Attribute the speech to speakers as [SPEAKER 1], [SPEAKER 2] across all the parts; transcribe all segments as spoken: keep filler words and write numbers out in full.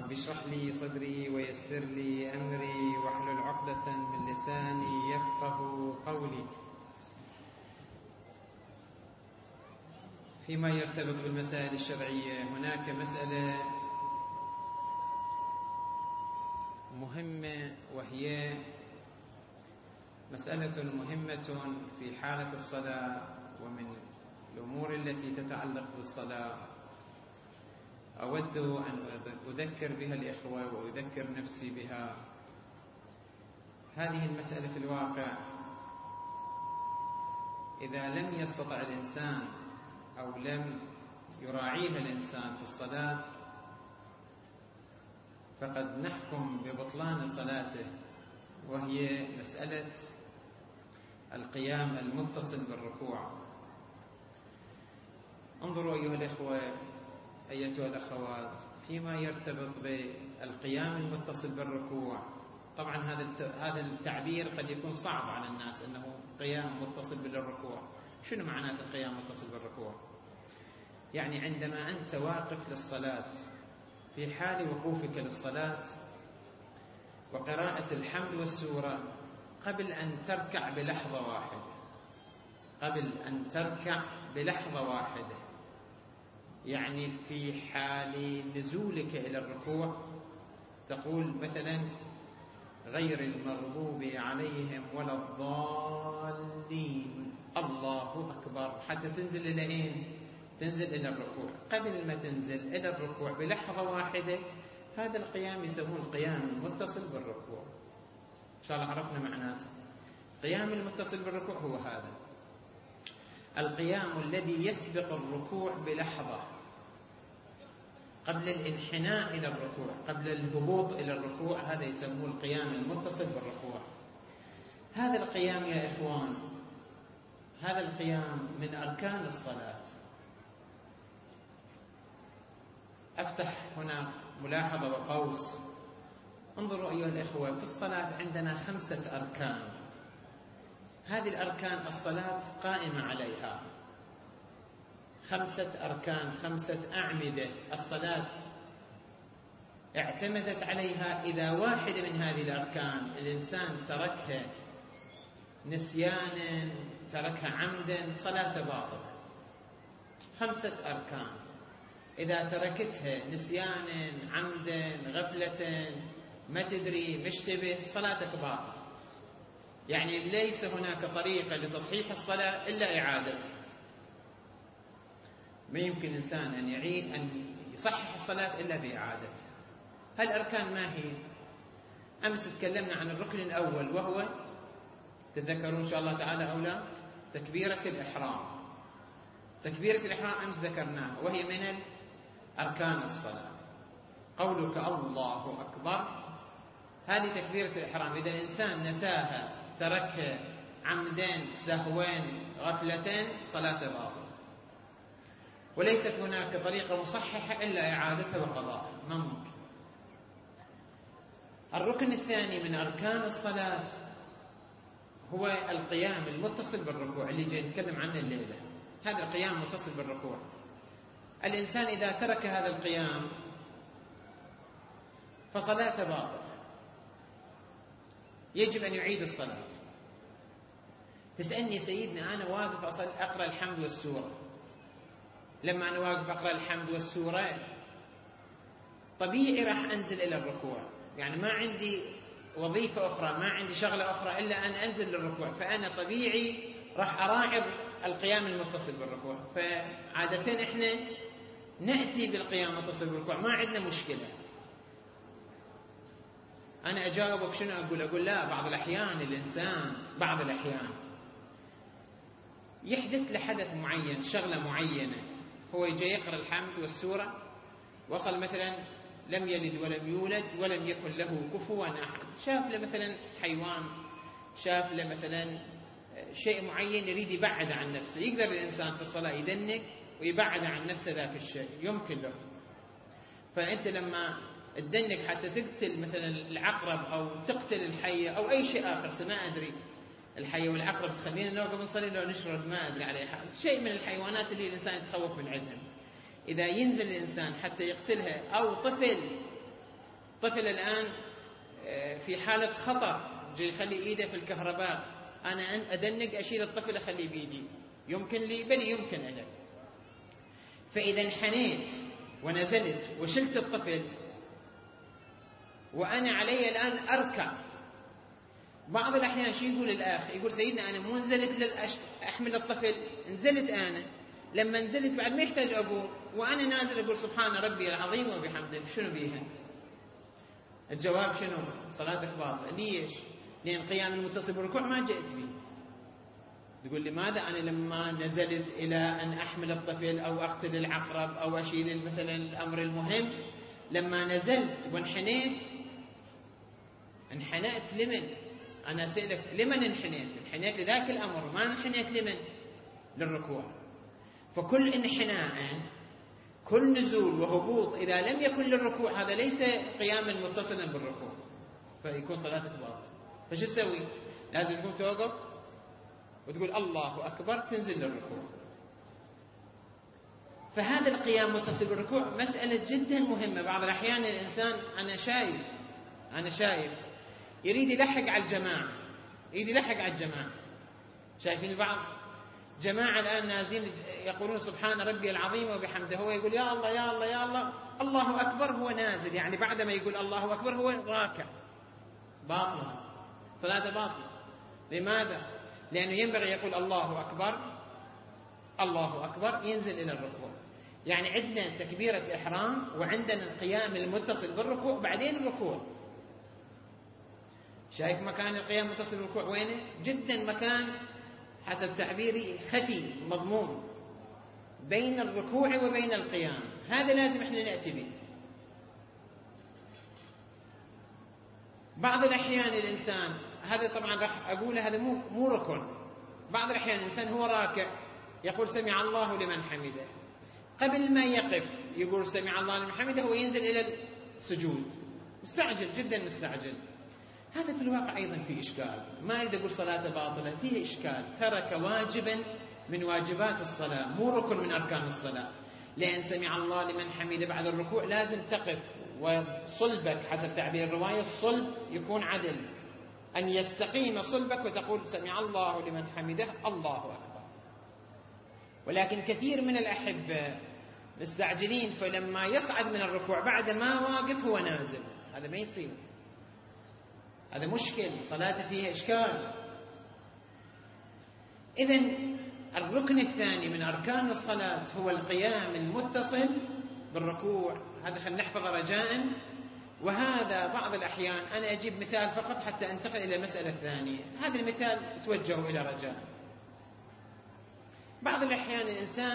[SPEAKER 1] رب اشرح لي صدري ويسر لي أمري واحلل عقدة من لساني يفقه قولي. فيما يرتبط بالمسائل الشرعية هناك مسألة مهمة، وهي مسألة مهمة في حالة الصلاة، ومن الأمور التي تتعلق بالصلاة أود أن أذكر بها الإخوة وأذكر نفسي بها. هذه المسألة في الواقع إذا لم يستطع الإنسان أو لم يراعيها الإنسان في الصلاة فقد نحكم ببطلان صلاته، وهي مسألة القيام المتصل بالركوع. انظروا أيها الإخوة أيتها الأخوات فيما يرتبط بالقيام المتصل بالركوع. طبعا هذا هذا التعبير قد يكون صعب على الناس، أنه قيام متصل بالركوع. شنو معنى القيام متصل بالركوع؟ يعني عندما أنت واقف للصلاة، في حال وقوفك للصلاة وقراءة الحمد والسورة، قبل أن تركع بلحظة واحدة قبل أن تركع بلحظة واحدة يعني في حال نزولك إلى الركوع تقول مثلا غير المغضوب عليهم ولا الضالين، الله أكبر، حتى تنزل إلى أين؟ تنزل إلى الركوع. قبل ما تنزل إلى الركوع بلحظة واحدة، هذا القيام يسمون القيام المتصل بالركوع. إن شاء الله عرفنا معناته. القيام المتصل بالركوع هو هذا القيام الذي يسبق الركوع بلحظة، قبل الانحناء إلى الركوع، قبل الهبوط إلى الركوع. هذا يسموه القيام المتصل بالركوع. هذا القيام يا إخوان، هذا القيام من أركان الصلاة. أفتح هنا ملاحظة وقوس. انظروا أيها الإخوة، في الصلاة عندنا خمسة أركان. هذه الأركان الصلاة قائمة عليها، خمسة أركان، خمسة أعمدة الصلاة اعتمدت عليها. إذا واحدة من هذه الأركان الإنسان تركها نسيانا، تركها عمدا، صلاة باطلة. خمسة أركان إذا تركتها نسيانا، عمدا، غفلة، ما تدري، مشتبه، صلاتك باطلة. يعني ليس هناك طريقة لتصحيح الصلاة إلا إعادتها. ما يمكن إنسان أن يعيد أن يصحح الصلاة إلا بإعادتها. هالأركان ما هي؟ أمس تكلمنا عن الركن الأول، وهو تتذكرون إن شاء الله تعالى أو لا؟ تكبيرة الإحرام. تكبيرة الإحرام أمس ذكرناها، وهي من أركان الصلاة. قولك الله أكبر، هذه تكبيرة الإحرام. إذا الإنسان نساها، تركها عمدان، سهوان، غفلتين، صلاة باطلة. وليست هناك طريقة مصححة إلا إعادتها وقضاءها، ما ممكن. الركن الثاني من أركان الصلاة هو القيام المتصل بالركوع، اللي جاي نتكلم عنه الليلة. هذا القيام المتصل بالركوع، الإنسان إذا ترك هذا القيام فصلاته باطلة، يجب أن يعيد الصلاة. تسألني سيدنا أنا واقف أصل أقرأ الحمد والسورة، لما أنا واقف أقرأ الحمد والسورة طبيعي راح أنزل إلى الركوع، يعني ما عندي وظيفة أخرى، ما عندي شغلة أخرى إلا أن أنزل للركوع، فأنا طبيعي راح أراعي القيام المتصل بالركوع. فعادة إحنا نأتي بالقيام المتصل بالركوع، ما عندنا مشكلة. أنا أجاوبك شنو أقول؟ أقول لا، بعض الأحيان الإنسان بعض الأحيان يحدث له حدث معين، شغلة معينة، هو يجي يقرأ الحمد والسورة، وصل مثلا لم يلد ولم يولد ولم يكن له كفوا أحد، شاف له مثلا حيوان، شاف له مثلا شيء معين يريد يبعد عن نفسه. يقدر الإنسان في الصلاة يدنك ويبعد عن نفسه ذاك الشيء، يمكن له. فأنت لما تدنك حتى تقتل مثلا العقرب أو تقتل الحية أو أي شيء آخر، ما أدري، الحية والعقرب تخلينا نوقف نصلي لو نشرد، ما أدري عليها، شيء من الحيوانات اللي الإنسان يتخوف من عندهم. إذا ينزل الإنسان حتى يقتلها، أو طفل طفل الآن في حالة خطر، جاي يخلي إيده في الكهرباء، أنا أدنق أشيل الطفل أخليه بإيدي، يمكن لي؟ بل يمكن أنا. فإذا انحنيت ونزلت وشلت الطفل وأنا علي الآن أركع، بعض الأحيان شو يقول الأخ؟ يقول سيدنا أنا مو نزلت أحمل الطفل، نزلت أنا، لما نزلت بعد ما يحتاج أقوم وأنا نازل أقول سبحان ربي العظيم وبحمده، شنو بيها؟ الجواب شنو؟ صلاتك باطلة. ليش؟ لأن قيام المتصل بالركوع ما جئت به. تقول لماذا؟ أنا لما نزلت إلى أن أحمل الطفل أو أقتل العقرب أو أشيل مثلا الأمر المهم، لما نزلت وانحنيت، انحنأت لمن؟ أنا أسألك لمن انحنيت؟ انحنيت لذاك الأمر، ما انحنيت لمن؟ للركوع. فكل انحناء، كل نزول وهبوط إذا لم يكن للركوع هذا ليس قياما متصلا بالركوع، فيكون صلاتك باطلة. فش تسوي؟ لازم تكون توقف وتقول الله أكبر، تنزل للركوع. فهذا القيام متصل بالركوع مسألة جدا مهمة. بعض الأحيان الإنسان أنا شايف أنا شايف يريد يلحق على الجماعة، يريد يلحق على الجماعة. شايفين البعض جماعة الآن نازلين يقولون سبحان ربي العظيم وبحمده، هو يقول يا الله يا الله يا الله، الله أكبر هو نازل، يعني بعدما يقول الله أكبر هو راكع. باطلة، صلاة باطلة. لماذا؟ لأنه ينبغي يقول الله أكبر الله أكبر ينزل إلى الركوع. يعني عندنا تكبيرة إحرام وعندنا القيام المتصل بالركوع بعدين الركوع. شايف مكان القيام المتصل بالركوع وينه؟ جدا مكان حسب تعبيري خفي مضمون بين الركوع وبين القيام، هذا لازم احنا نأتي به. بعض الأحيان الإنسان، هذا طبعا راح أقوله هذا مو مو ركن، بعض الأحيان الإنسان هو راكع يقول سمع الله لمن حمده، قبل ما يقف يقول سمع الله لمن حمده هو ينزل إلى السجود، مستعجل جدا مستعجل. هذا في الواقع أيضا فيه إشكال، ما أريد أقول صلاة باطلة، فيه إشكال، ترك واجبا من واجبات الصلاة، مو ركن من أركان الصلاة. لأن سمع الله لمن حمده بعد الركوع لازم تقف، وصلبك حسب تعبير الرواية الصلب يكون عدل، أن يستقيم صلبك وتقول سمع الله لمن حمده الله أكبر. ولكن كثير من الأحبة مستعجلين، فلما يصعد من الركوع بعد ما واقف هو نازل، هذا ما يصير، هذا مشكل، صلاته فيها إشكال. إذن الركن الثاني من أركان الصلاة هو القيام المتصل بالركوع، هذا خلينا نحفظ رجاء. وهذا بعض الأحيان أنا أجيب مثال فقط حتى أنتقل إلى مسألة ثانية، هذا المثال توجهوا إلى رجاء. بعض الأحيان الإنسان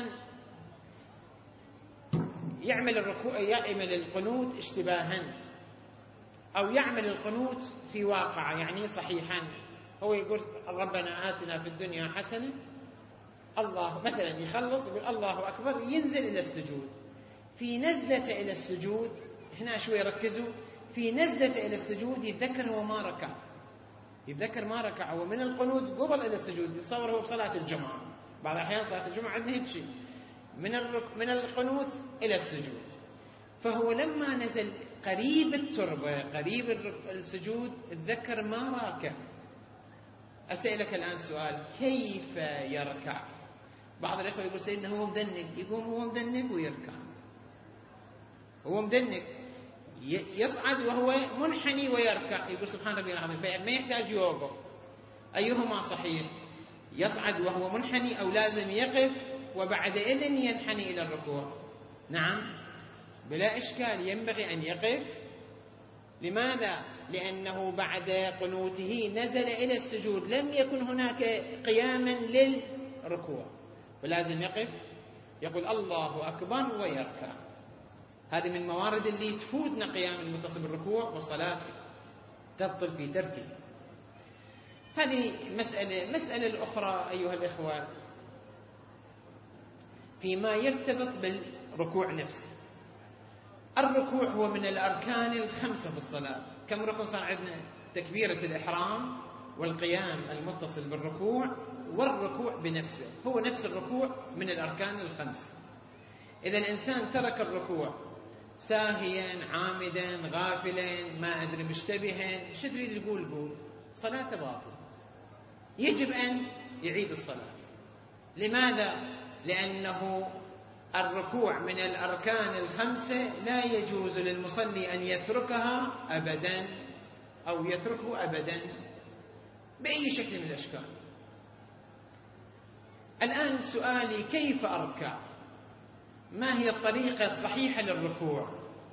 [SPEAKER 1] يعمل الركوع يعمل القنوت اشتباها، أو يعمل القنوت في واقع يعني صحيحا، هو يقول ربنا آتنا في الدنيا حسنة، الله مثلا يخلص يقول الله أكبر ينزل إلى السجود. في نزلة إلى السجود هنا شوي ركزوا، في نزلة إلى السجود يتذكر هو ما ركع، يتذكر ما ركع، هو من القنوت قبل إلى السجود، يتصور هو بصلاة الجمعة، بعض الأحيان صلاة الجمعة عندنا هيك شيء، من من القنوت إلى السجود. فهو لما نزل قريب التربة قريب السجود تذكر ما راكع. أسألك الآن سؤال، كيف يركع؟ بعض الأخوة يقول سيدنا هو مدنك، يقوم هو مدنك ويركع، هو مدنك يصعد وهو منحني ويركع، يقول سبحان ربي العظيم، ما يحتاج يوقف. أيهما صحيح؟ يصعد وهو منحني أو لازم يقف وبعد إذن ينحني إلى الركوع؟ نعم بلا إشكال، ينبغي أن يقف. لماذا؟ لأنه بعد قنوته نزل إلى السجود، لم يكن هناك قياما للركوع، فلازم يقف يقول الله أكبر ويركع. هذه من موارد اللي تفوتنا قيام المتصل بالركوع، والصلاة تبطل في تركه. هذه مسألة. مسألة الأخرى أيها الإخوة فيما يرتبط بالركوع نفسه. الركوع هو من الأركان الخمسة في الصلاة. كم ركن صار عندنا؟ تكبيرة الإحرام والقيام المتصل بالركوع والركوع بنفسه، هو نفس الركوع من الأركان الخمس. إذا الإنسان ترك الركوع ساهيا عامدا غافلا ما أدري مشتبها، شو تريد تقول؟ قول صلاة باطلة، يجب أن يعيد الصلاة. لماذا؟ لأنه الركوع من الأركان الخمسة لا يجوز للمصلي أن يتركها أبدا أو يتركه أبدا بأي شكل من الأشكال. الآن سؤالي: كيف أركع؟ ما هي الطريقة الصحيحة للركوع؟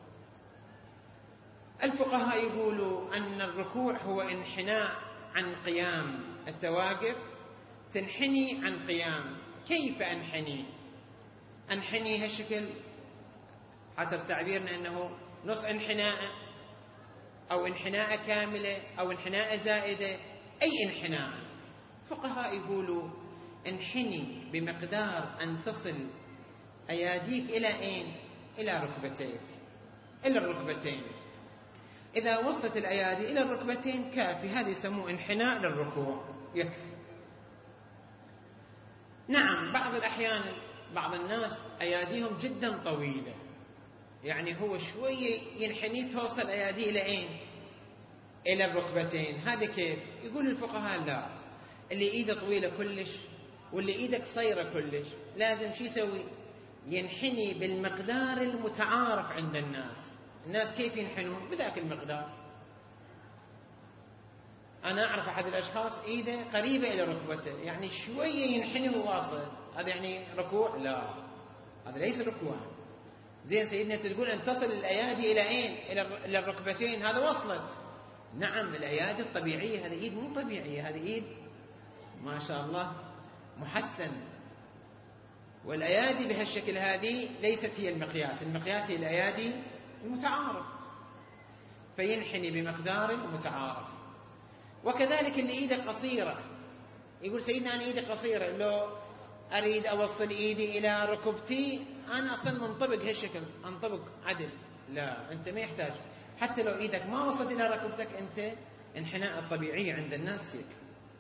[SPEAKER 1] الفقهاء يقولوا أن الركوع هو انحناء عن قيام. التواقف تنحني عن قيام. كيف أنحني؟ أنحني هالشكل حسب تعبيرنا أنه نص انحناء أو انحناء كاملة أو انحناء زائدة. أي انحناء؟ فقهاء يقولوا انحني بمقدار أن تصل أياديك إلى أين؟ إلى ركبتيك، إلى الركبتين. إذا وصلت الأيادي إلى الركبتين كافي، هذا يسموه انحناء للركوع، يكفي. نعم بعض الأحيان بعض الناس أياديهم جدا طويلة، يعني هو شوية ينحني توصل أياديه إلى أين؟ إلى الركبتين. هذا كيف؟ يقول الفقهاء لا، اللي إيده طويلة كلش واللي إيده قصيرة كلش لازم شو يسوي؟ ينحني بالمقدار المتعارف عند الناس. الناس كيف ينحنون؟ بذاك المقدار. أنا أعرف أحد الأشخاص إيده قريبة إلى ركبته، يعني شوية ينحني وواصل، هذا يعني ركوع؟ لا، هذا ليس ركوع. زين سيدنا تقول أن تصل الأيادي إلى أين؟ إلى الركبتين، هذا وصلت. نعم الأيادي الطبيعية، هذه إيد مو طبيعية، هذه إيد ما شاء الله محسن. والأيادي بهالشكل هذه ليست هي المقياس، المقياس هي الأيادي المتعارف، فينحني بمقدار متعارف. وكذلك اللي إيده قصيرة يقول سيدنا أنا إيدي قصيرة، لو أريد أوصل إيدي إلى ركبتي أنا أصلا منطبق هالشكل، أنطبق عدل. لا، أنت ما يحتاج، حتى لو إيدك ما وصلت إلى ركبتك أنت انحناء الطبيعي عند الناس يكفي.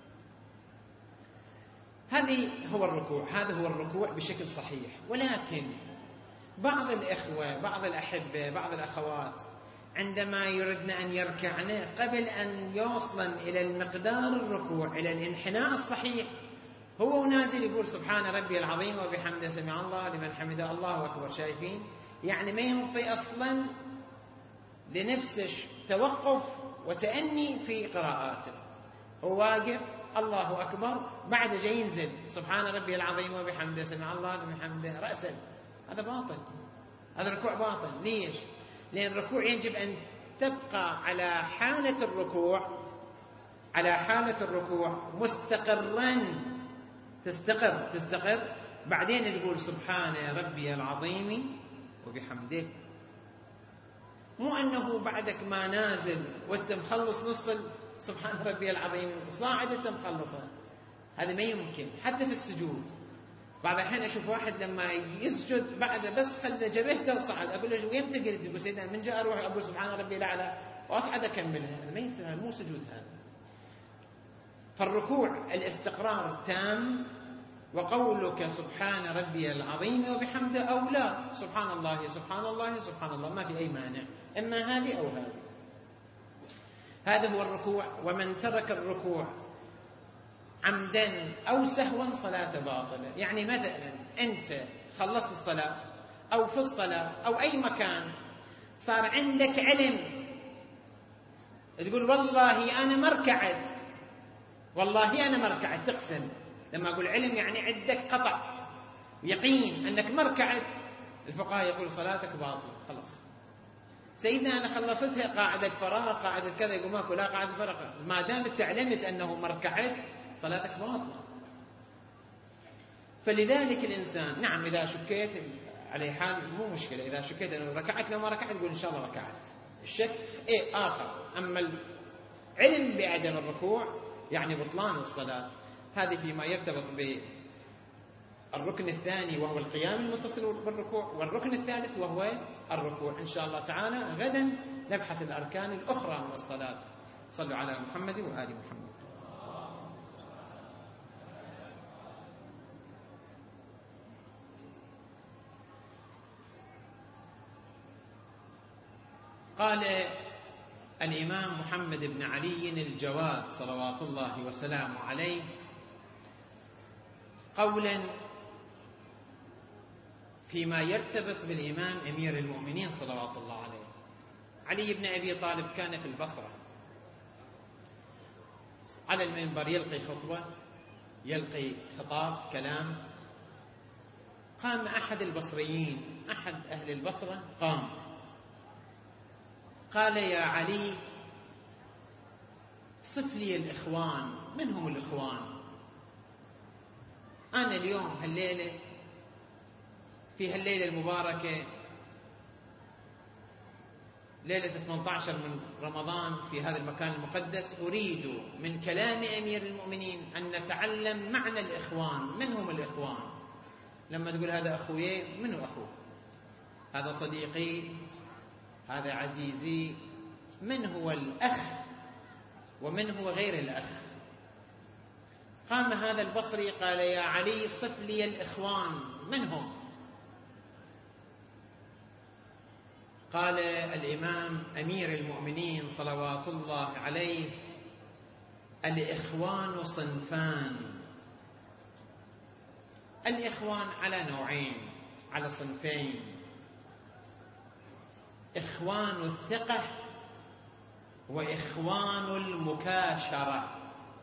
[SPEAKER 1] هذه هو الركوع، هذا هو الركوع بشكل صحيح. ولكن بعض الإخوة، بعض الأحبة، بعض الأخوات عندما يردن أن يركعن قبل أن يوصلن إلى المقدار الركوع إلى الانحناء الصحيح هو ونازل يقول سبحان ربي العظيم وبحمده سمع الله لمن حمده الله أكبر. شايفين؟ يعني ما ينطي أصلا لنفسه توقف وتأني في قراءاته، هو واقف الله أكبر، بعد جاي ينزل سبحان ربي العظيم وبحمده سمع الله لمن حمده رأسا. هذا باطل، هذا ركوع باطل. ليش؟ لأن الركوع يجب أن تبقى على حالة الركوع، على حالة الركوع مستقرا، تستقر تستقر بعدين تقول سبحان ربي العظيم وبحمده. مو أنه بعدك ما نازل وأنت مخلص نص سبحان ربي العظيم صاعد أنت مخلصه، هذا ما يمكن. حتى في السجود بعض الحين أشوف واحد لما يسجد بعد بس خلى جبهته وصعد، أقول له وين تقلد؟ يقول سيدنا من جاء أروح أقول سبحان ربي الأعلى وأصعد أكملها. هذا ما يصير، مو سجود هذا. فالركوع الاستقرار التام، وقولك سبحان ربي العظيم وبحمده أو لا سبحان الله سبحان الله سبحان الله، ما في أي مانع، إما هذه أو هذه. هذا هو الركوع. ومن ترك الركوع عمدا أو سهوا صلاة باطلة. يعني مثلا أنت خلصت الصلاة أو في الصلاة أو أي مكان صار عندك علم تقول والله أنا ما ركعت، والله أنا ما ركعت، تقسم. لما أقول علم يعني عندك قطع يقين أنك ما ركعت، الفقهاء يقول صلاتك باطلة خلاص. سيدنا أنا خلصتها قاعدة فراغ قاعدة كذا، يقول ماكو لا قاعدة فراغ، ما دام تعلمت أنه ما ركعت صلاتك باطلة. فلذلك الإنسان نعم إذا شكيت عليه حال مو مشكلة، إذا شكيت أنه ركعت لو ما ركعت تقول إن شاء الله ركعت، الشك إيه آخر. أما العلم بعدم الركوع يعني بطلان الصلاة، هذه فيما يرتبط بالركن الثاني وهو القيام المتصل بالركوع، والركن الثالث وهو الركوع. إن شاء الله تعالى غدا نبحث الأركان الأخرى من الصلاة. صلوا على محمد وآل محمد. قال الإمام محمد بن علي الجواد صلوات الله وسلامه عليه قولا فيما يرتبط بالإمام أمير المؤمنين صلوات الله عليه. علي بن أبي طالب كان في البصرة على المنبر يلقي خطبة، يلقي خطاب كلام. قام أحد البصريين، أحد أهل البصرة قام قال يا علي صف لي الإخوان، من هم الإخوان؟ أنا اليوم هالليلة في هالليلة المباركة ليلة ثمانية عشر من رمضان في هذا المكان المقدس، أريد من كلام أمير المؤمنين أن نتعلم معنى الإخوان. من هم الإخوان؟ لما تقول هذا أخوي، منو أخوه؟ هذا صديقي، هذا عزيزي. من هو الأخ ومن هو غير الأخ؟ قام هذا البصري قال يا علي صف لي الإخوان، من هم؟ قال الإمام أمير المؤمنين صلوات الله عليه الإخوان صنفان. الإخوان على نوعين، على صنفين: إخوان الثقة وإخوان المكاشرة.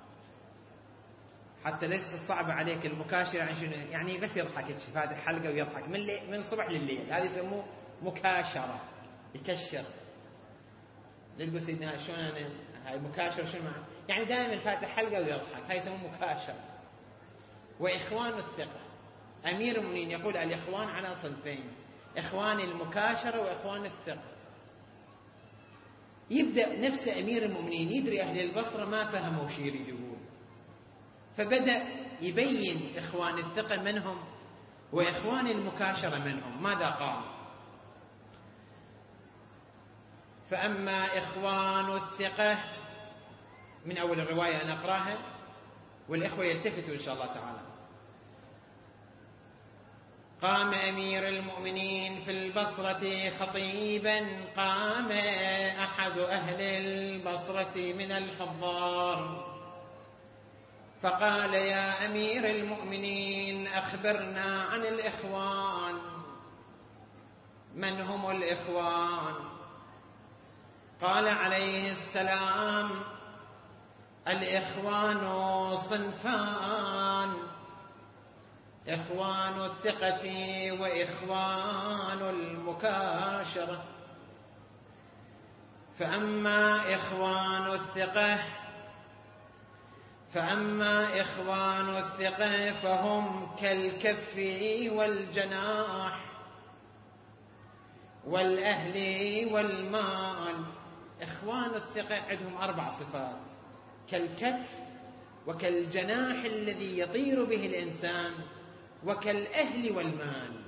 [SPEAKER 1] حتى ليس صعب عليك المكاشرة، يعني شنو؟ يعني بس يضحك فاتح حلقة ويضحك من من الصبح لليل، هذا يسموه مكاشرة، يكشر. للبس سيدنا شلون أنا هاي مكاشرة شنو معنى؟ يعني دائما فاتح حلقة ويضحك، هاي يسموه مكاشرة. وإخوان الثقة، أمير المؤمنين يقول الإخوان على صنفين: إخوان المكاشرة وإخوان الثقة. يبدأ نفس أمير المؤمنين يدري أهل البصرة ما فهموا شيء يريد يقول، فبدأ يبين إخوان الثقة منهم وإخوان المكاشرة منهم. ماذا قال؟ فأما إخوان الثقة، من أول الرواية أنا أقرأها والإخوة يلتفتوا إن شاء الله تعالى. قام أمير المؤمنين في البصرة خطيبا، قام أحد أهل البصرة من الحضار فقال يا أمير المؤمنين أخبرنا عن الإخوان. من هم الإخوان؟ قال عليه السلام الإخوان صنفان: إخوان الثقة وإخوان المكاشرة. فأما إخوان الثقة فأما إخوان الثقة فهم كالكف والجناح والأهل والمال. إخوان الثقة عندهم أربع صفات: كالكف وكالجناح الذي يطير به الإنسان وكالأهل والمال.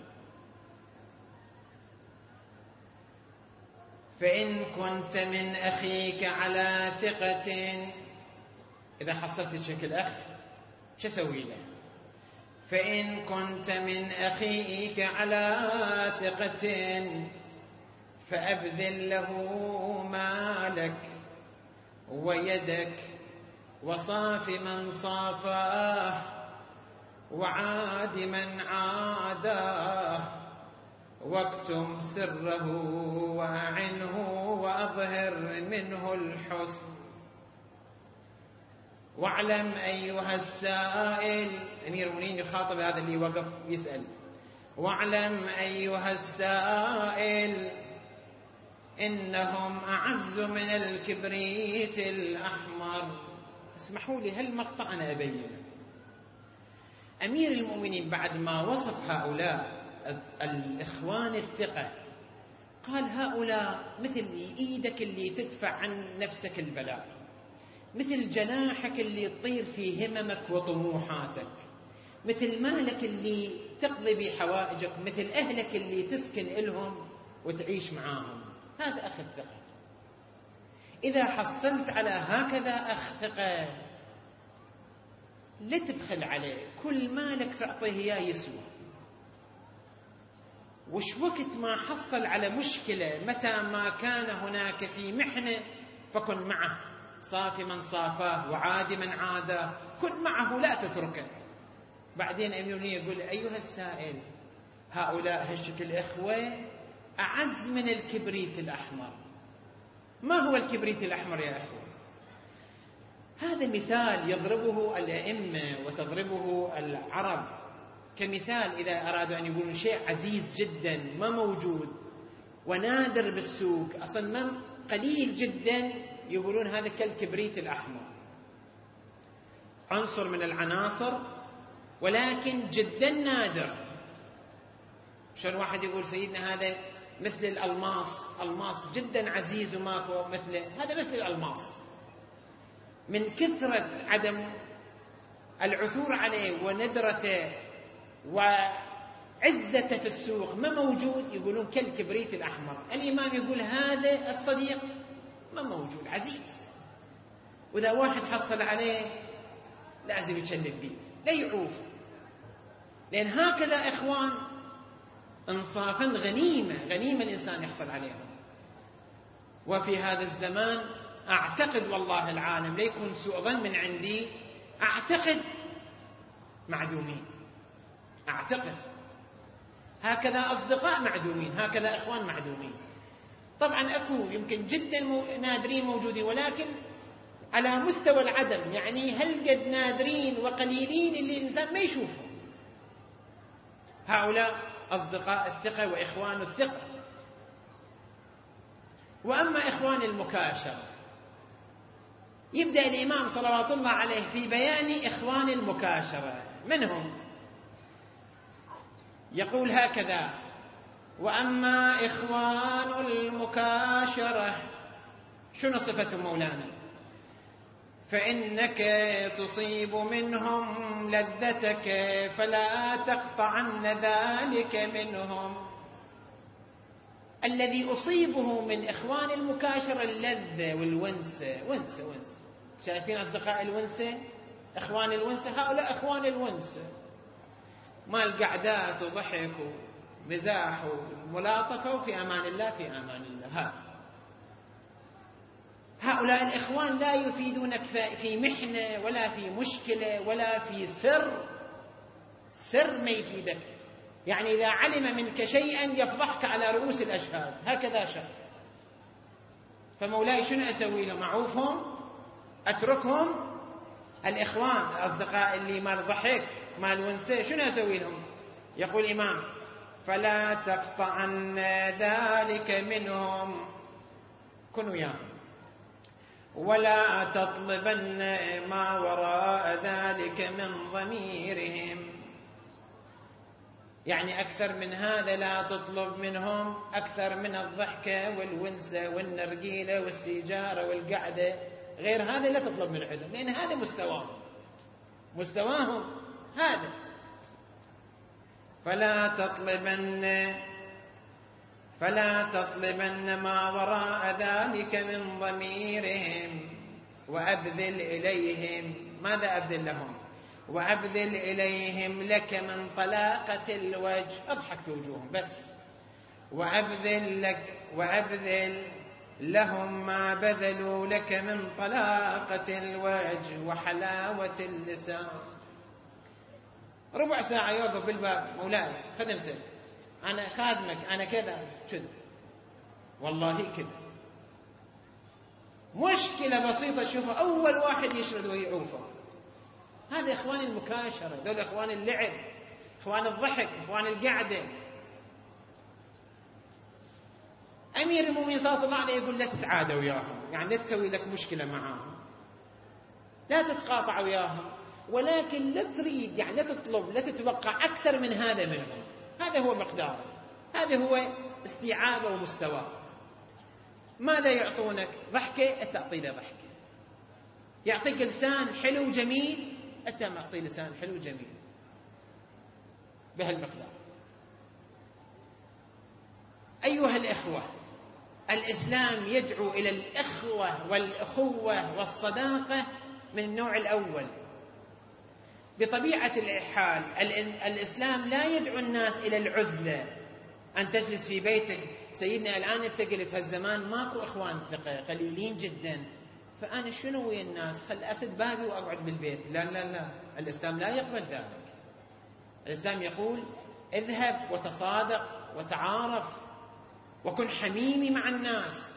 [SPEAKER 1] فإن كنت من أخيك على ثقة، إذا حصلت شكل أخ شو أسوي له؟ فإن كنت من أخيك على ثقة فأبذل له مالك ويدك وصاف من صافاه وعاد من عاداه واكتم سره وأعنه وأظهر منه الحسن. واعلم أيها السائل، أمير المؤمنين يخاطب هذا اللي وقف يسأل: واعلم أيها السائل إنهم أعز من الكبريت الأحمر. اسمحوا لي هالمقطع أنا أبينه. أمير المؤمنين بعد ما وصف هؤلاء الإخوان الثقة قال هؤلاء مثل إيدك اللي تدفع عن نفسك البلاء، مثل جناحك اللي تطير في هممك وطموحاتك، مثل مالك اللي تقضي بحوائجك، مثل أهلك اللي تسكن إلهم وتعيش معاهم. هذا أخ الثقة. إذا حصلت على هكذا أخ ثقة لا تبخل عليه، كل مالك تعطيه إياه يسوى. وش وقت ما حصل على مشكلة، متى ما كان هناك في محنة فكن معه، صافي من صافاه وعادي من عاداه، كن معه لا تتركه. بعدين أمير يقول أيها السائل، هؤلاء هشة الإخوة أعز من الكبريت الأحمر. ما هو الكبريت الأحمر يا أخوة؟ هذا مثال يضربه الأئمة وتضربه العرب كمثال إذا أرادوا أن يقولوا شيء عزيز جدا ما موجود ونادر بالسوق، أصلا ما قليل جدا، يقولون هذا كالكبريت الأحمر، عنصر من العناصر ولكن جدا نادر. شلون واحد يقول سيدنا هذا مثل الألماس، ألماس جدا عزيز وماكو مثله، هذا مثل الألماس، من كثرة عدم العثور عليه وندرته وعزته في السوق ما موجود، يقولون كالكبريت الأحمر. الإمام يقول هذا الصديق ما موجود، عزيز، وإذا واحد حصل عليه لازم يتشلف به لا يعوف، لأن هكذا إخوان انصافا غنيمة، غنيمة الإنسان يحصل عليها. وفي هذا الزمان أعتقد والله العالم لا يكون سوء ظن من عندي، أعتقد معدومين، أعتقد هكذا أصدقاء معدومين، هكذا إخوان معدومين. طبعا أكو يمكن جدا نادرين موجودين، ولكن على مستوى العدم، يعني هل قد نادرين وقليلين اللي الإنسان ما يشوفهم. هؤلاء أصدقاء الثقة وإخوان الثقة. وأما إخوان المكاشرة، يبدأ الإمام صلوات الله عليه في بيان إخوان المكاشرة. من هم؟ يقول هكذا: وأما إخوان المكاشرة، شنو صفة مولانا؟ فإنك تصيب منهم لذتك فلا تقطعن ذلك منهم. الذي أصيبه من إخوان المكاشرة اللذة والونسة. ونسة ونسة شايفين أصدقاء الونسة، إخوان الونسة، هؤلاء إخوان الونسة، مال قعدات وضحك ومزاح وملاطفة، وفي أمان الله في أمان الله. ها هؤلاء الإخوان لا يفيدونك في محنة ولا في مشكلة ولا في سر، سر ما يفيدك، يعني إذا علم منك شيئا يفضحك على رؤوس الأشهاد، هكذا شخص. فمولاي شنو أسوي له؟ معوفهم؟ أتركهم؟ الإخوان الأصدقاء اللي مال ضحك مال ونسة شنو أسوي لهم؟ يقول الإمام: فلا تقطعن ذلك منهم، كن وياهم، ولا تطلبن ما وراء ذلك من ضميرهم، يعني أكثر من هذا لا تطلب منهم، أكثر من الضحكة والونسة والنرجيلة والسيجارة والقعدة، غير هذا لا تطلب من عندهم، لأن هذا مستواهم، مستواهم هذا. فلا تطلبن فلا تطلبن ما وراء ذلك من ضميرهم، وأبذل إليهم، ماذا أبذل لهم؟ وأبذل إليهم لك من طلاقة الوجه، أضحك في وجوههم بس، وأبذل لك وأبذل لهم ما بذلوا لك من طلاقة الوجه وحلاوة اللسان. ربع ساعة يوقف بالباب: مولاي خدمتك، أنا خادمك، أنا كذا كذا، والله كذا، مشكلة بسيطة شوفها أول واحد يشرد ويعوفه. هذا إخوان المكاشرة، دول إخوان اللعب، إخوان الضحك، إخوان القعدة. أمير المؤمنين صلى الله عليه يقول: لا تتعادى وياهم، يعني لا تسوي لك مشكلة معاهم، لا تتقاطع وياهم، ولكن لا تريد، يعني لا تطلب، لا تتوقع أكثر من هذا منهم. هذا هو مقداره، هذا هو استيعابه ومستواه. ماذا يعطونك؟ ضحكة، تعطي له ضحكة. يعطيك لسان حلو جميل، أنت معطي لسان حلو جميل بهالمقدار. أيها الإخوة، الإسلام يدعو إلى الإخوة والأخوة والصداقة من النوع الأول. بطبيعة الحال الإسلام لا يدعو الناس إلى العزلة، أن تجلس في بيتك. سيدنا الآن أنت قلت في الزمان ماكو إخوان ثقة، قليلين جدا، فأنا شنو ويا الناس؟ خل أسد بابي وأقعد بالبيت. لا لا لا، الإسلام لا يقبل ذلك. الإسلام يقول اذهب وتصادق وتعارف وكن حميمي مع الناس.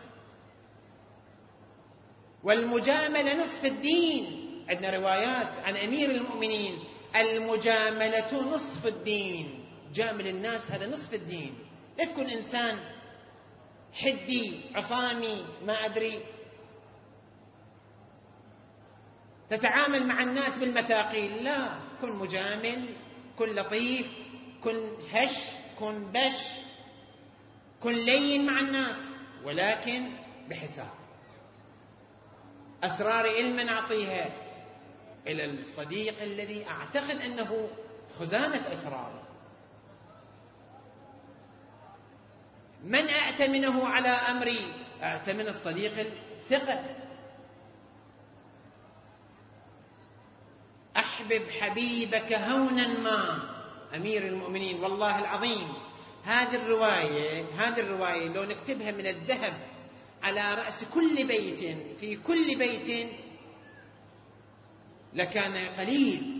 [SPEAKER 1] والمجاملة نصف الدين. عندنا روايات عن أمير المؤمنين: المجاملة نصف الدين. جامل الناس هذا نصف الدين. لا تكون إنسان حدي عصامي ما أدري، تتعامل مع الناس بالمثاقيل. لا، كن مجامل، كن لطيف، كن هش، كن بش، كن لين مع الناس، ولكن بحساب. أسرار علم أعطيها إلى الصديق الذي أعتقد أنه خزانة أسرار. من أأتمنه على أمري؟ أأتمن الصديق الثقة. أحبب حبيبك هونا ما. أمير المؤمنين والله العظيم هذه الرواية هذه الرواية لو نكتبها من الذهب على رأس كل بيت في كل بيت لكان قليل.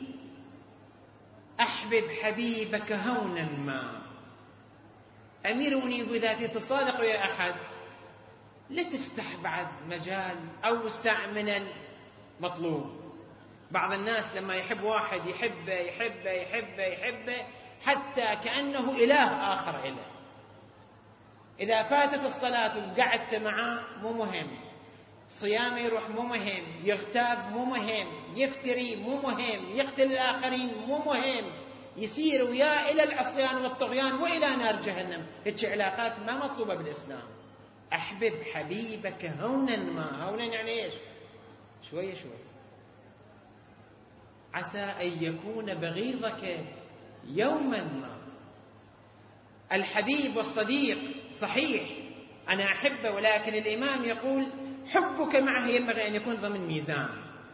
[SPEAKER 1] أحبب حبيبك هونا ما. أمير المؤمنين بذاته تصادق يا أحد، لا تفتح بعد مجال أوسع من المطلوب. بعض الناس لما يحب واحد يحبه يحبه يحبه يحبه حتى كأنه إله آخر إله. إذا فاتت الصلاة وقعدت معه مو مهم، صيامه يروح مو مهم، يغتاب مو مهم، يفتري مو مهم، يقتل الآخرين مو مهم، يسير وياه إلى العصيان والطغيان وإلى نار جهنم. هيك علاقات ما مطلوبة بالإسلام. أحبب حبيبك هونا ما. هونا يعني إيش؟ شوية شوية. عسى أن يكون بغيضك يوما ما. الحبيب والصديق صحيح أنا أحبه، ولكن الإمام يقول حبك معه ينبغي أن يكون ضمن ميزان.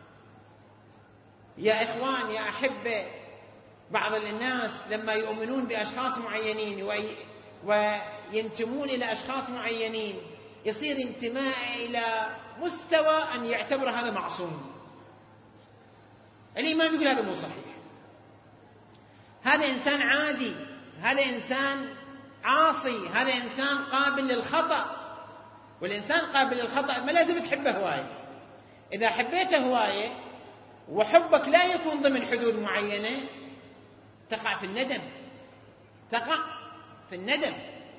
[SPEAKER 1] يا إخوان يا أحبة، بعض الناس لما يؤمنون بأشخاص معينين وينتمون إلى أشخاص معينين يصير انتماء إلى مستوى أن يعتبر هذا معصوم. الإمام يقول هذا مو صحيح. هذا إنسان عادي، هذا إنسان عاصي، هذا إنسان قابل للخطأ. والإنسان قابل للخطأ ما لازم تحبه هواية. إذا حبيته هواية وحبك لا يكون ضمن حدود معينة تقع في الندم، تقع في الندم.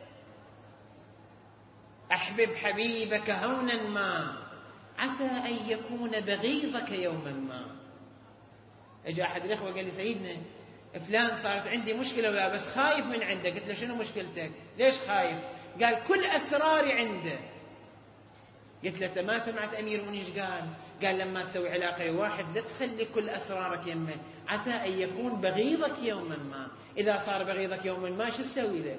[SPEAKER 1] أحبب حبيبك هونا ما عسى أن يكون بغيضك يوما ما. اجى أحد الإخوة قال لي سيدنا فلان صارت عندي مشكلة وياه بس خايف من عنده. قلت له شنو مشكلتك؟ ليش خايف؟ قال كل أسراري عنده. قلت له ما سمعت أمير المؤمنين ايش قال؟ قال لما تسوي علاقة واحد لا تخلي كل أسرارك يمه، عسى أن يكون بغيضك يوما ما. إذا صار بغيضك يوما ما شو تسوي له؟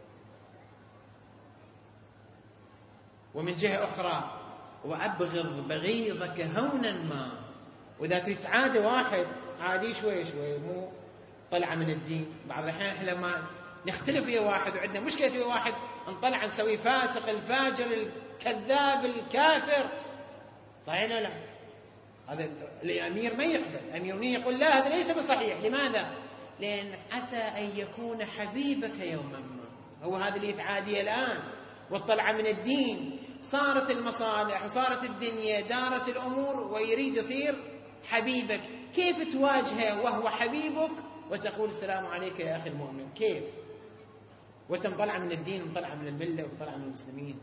[SPEAKER 1] ومن جهة أخرى وأبغض بغيضك هونا ما. وإذا تريد عادة واحد عادي شوي شوي مو طلع من الدين. بعض الأحيان لما نختلف ويا واحد وعندنا مشكلة ويا واحد نطلع نسوي فاسق الفاجر الكذاب الكافر. صحيح ولا لا؟ هذا الأمير ما يقبل. الأمير يقول لا هذا ليس بصحيح. لماذا؟ لأن عسى أن يكون حبيبك يوما ما. هو هذا اللي يتعادي الآن والطلعة من الدين. صارت المصالح وصارت الدنيا دارت الأمور ويريد يصير حبيبك. كيف تواجهه وهو حبيبك وتقول السلام عليك يا أخي المؤمن؟ كيف؟ وتنطلع من الدين ومطلع من الملة ومطلع من المسلمين.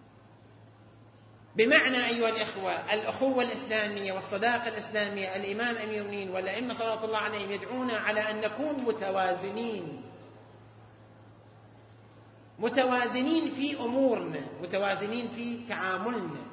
[SPEAKER 1] بمعنى أيها الإخوة الأخوة الإسلامية والصداقة الإسلامية، الإمام أمير المؤمنين والأئمة صلوات الله عليهم يدعونا على أن نكون متوازنين، متوازنين في أمورنا، متوازنين في تعاملنا.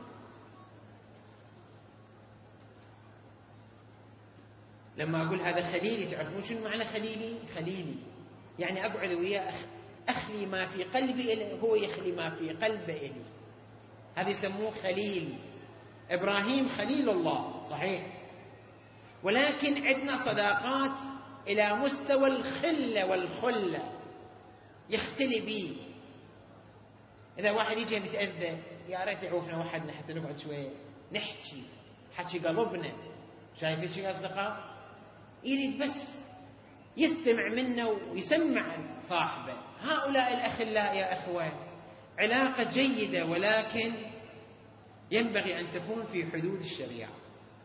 [SPEAKER 1] لما أقول هذا خليلي، تعرفون شنو معنى خليلي؟ خليلي يعني أقعد وياه أخلي ما في قلبي إليه، هو يخلي ما في قلبه إلي. هذا يسموه خليل. إبراهيم خليل الله صحيح، ولكن عندنا صداقات إلى مستوى الخلة والخلة، يختلي بي إذا واحد يجي متأذى يا ريت يعوفنا وحدنا حتى نقعد شوية نحكي حكي قلبنا. شايفين شو يا أصدقاء؟ يريد بس يستمع منا ويسمع صاحبه. هؤلاء الأخلاء يا أخوان علاقة جيدة، ولكن ينبغي أن تكون في حدود الشريعة.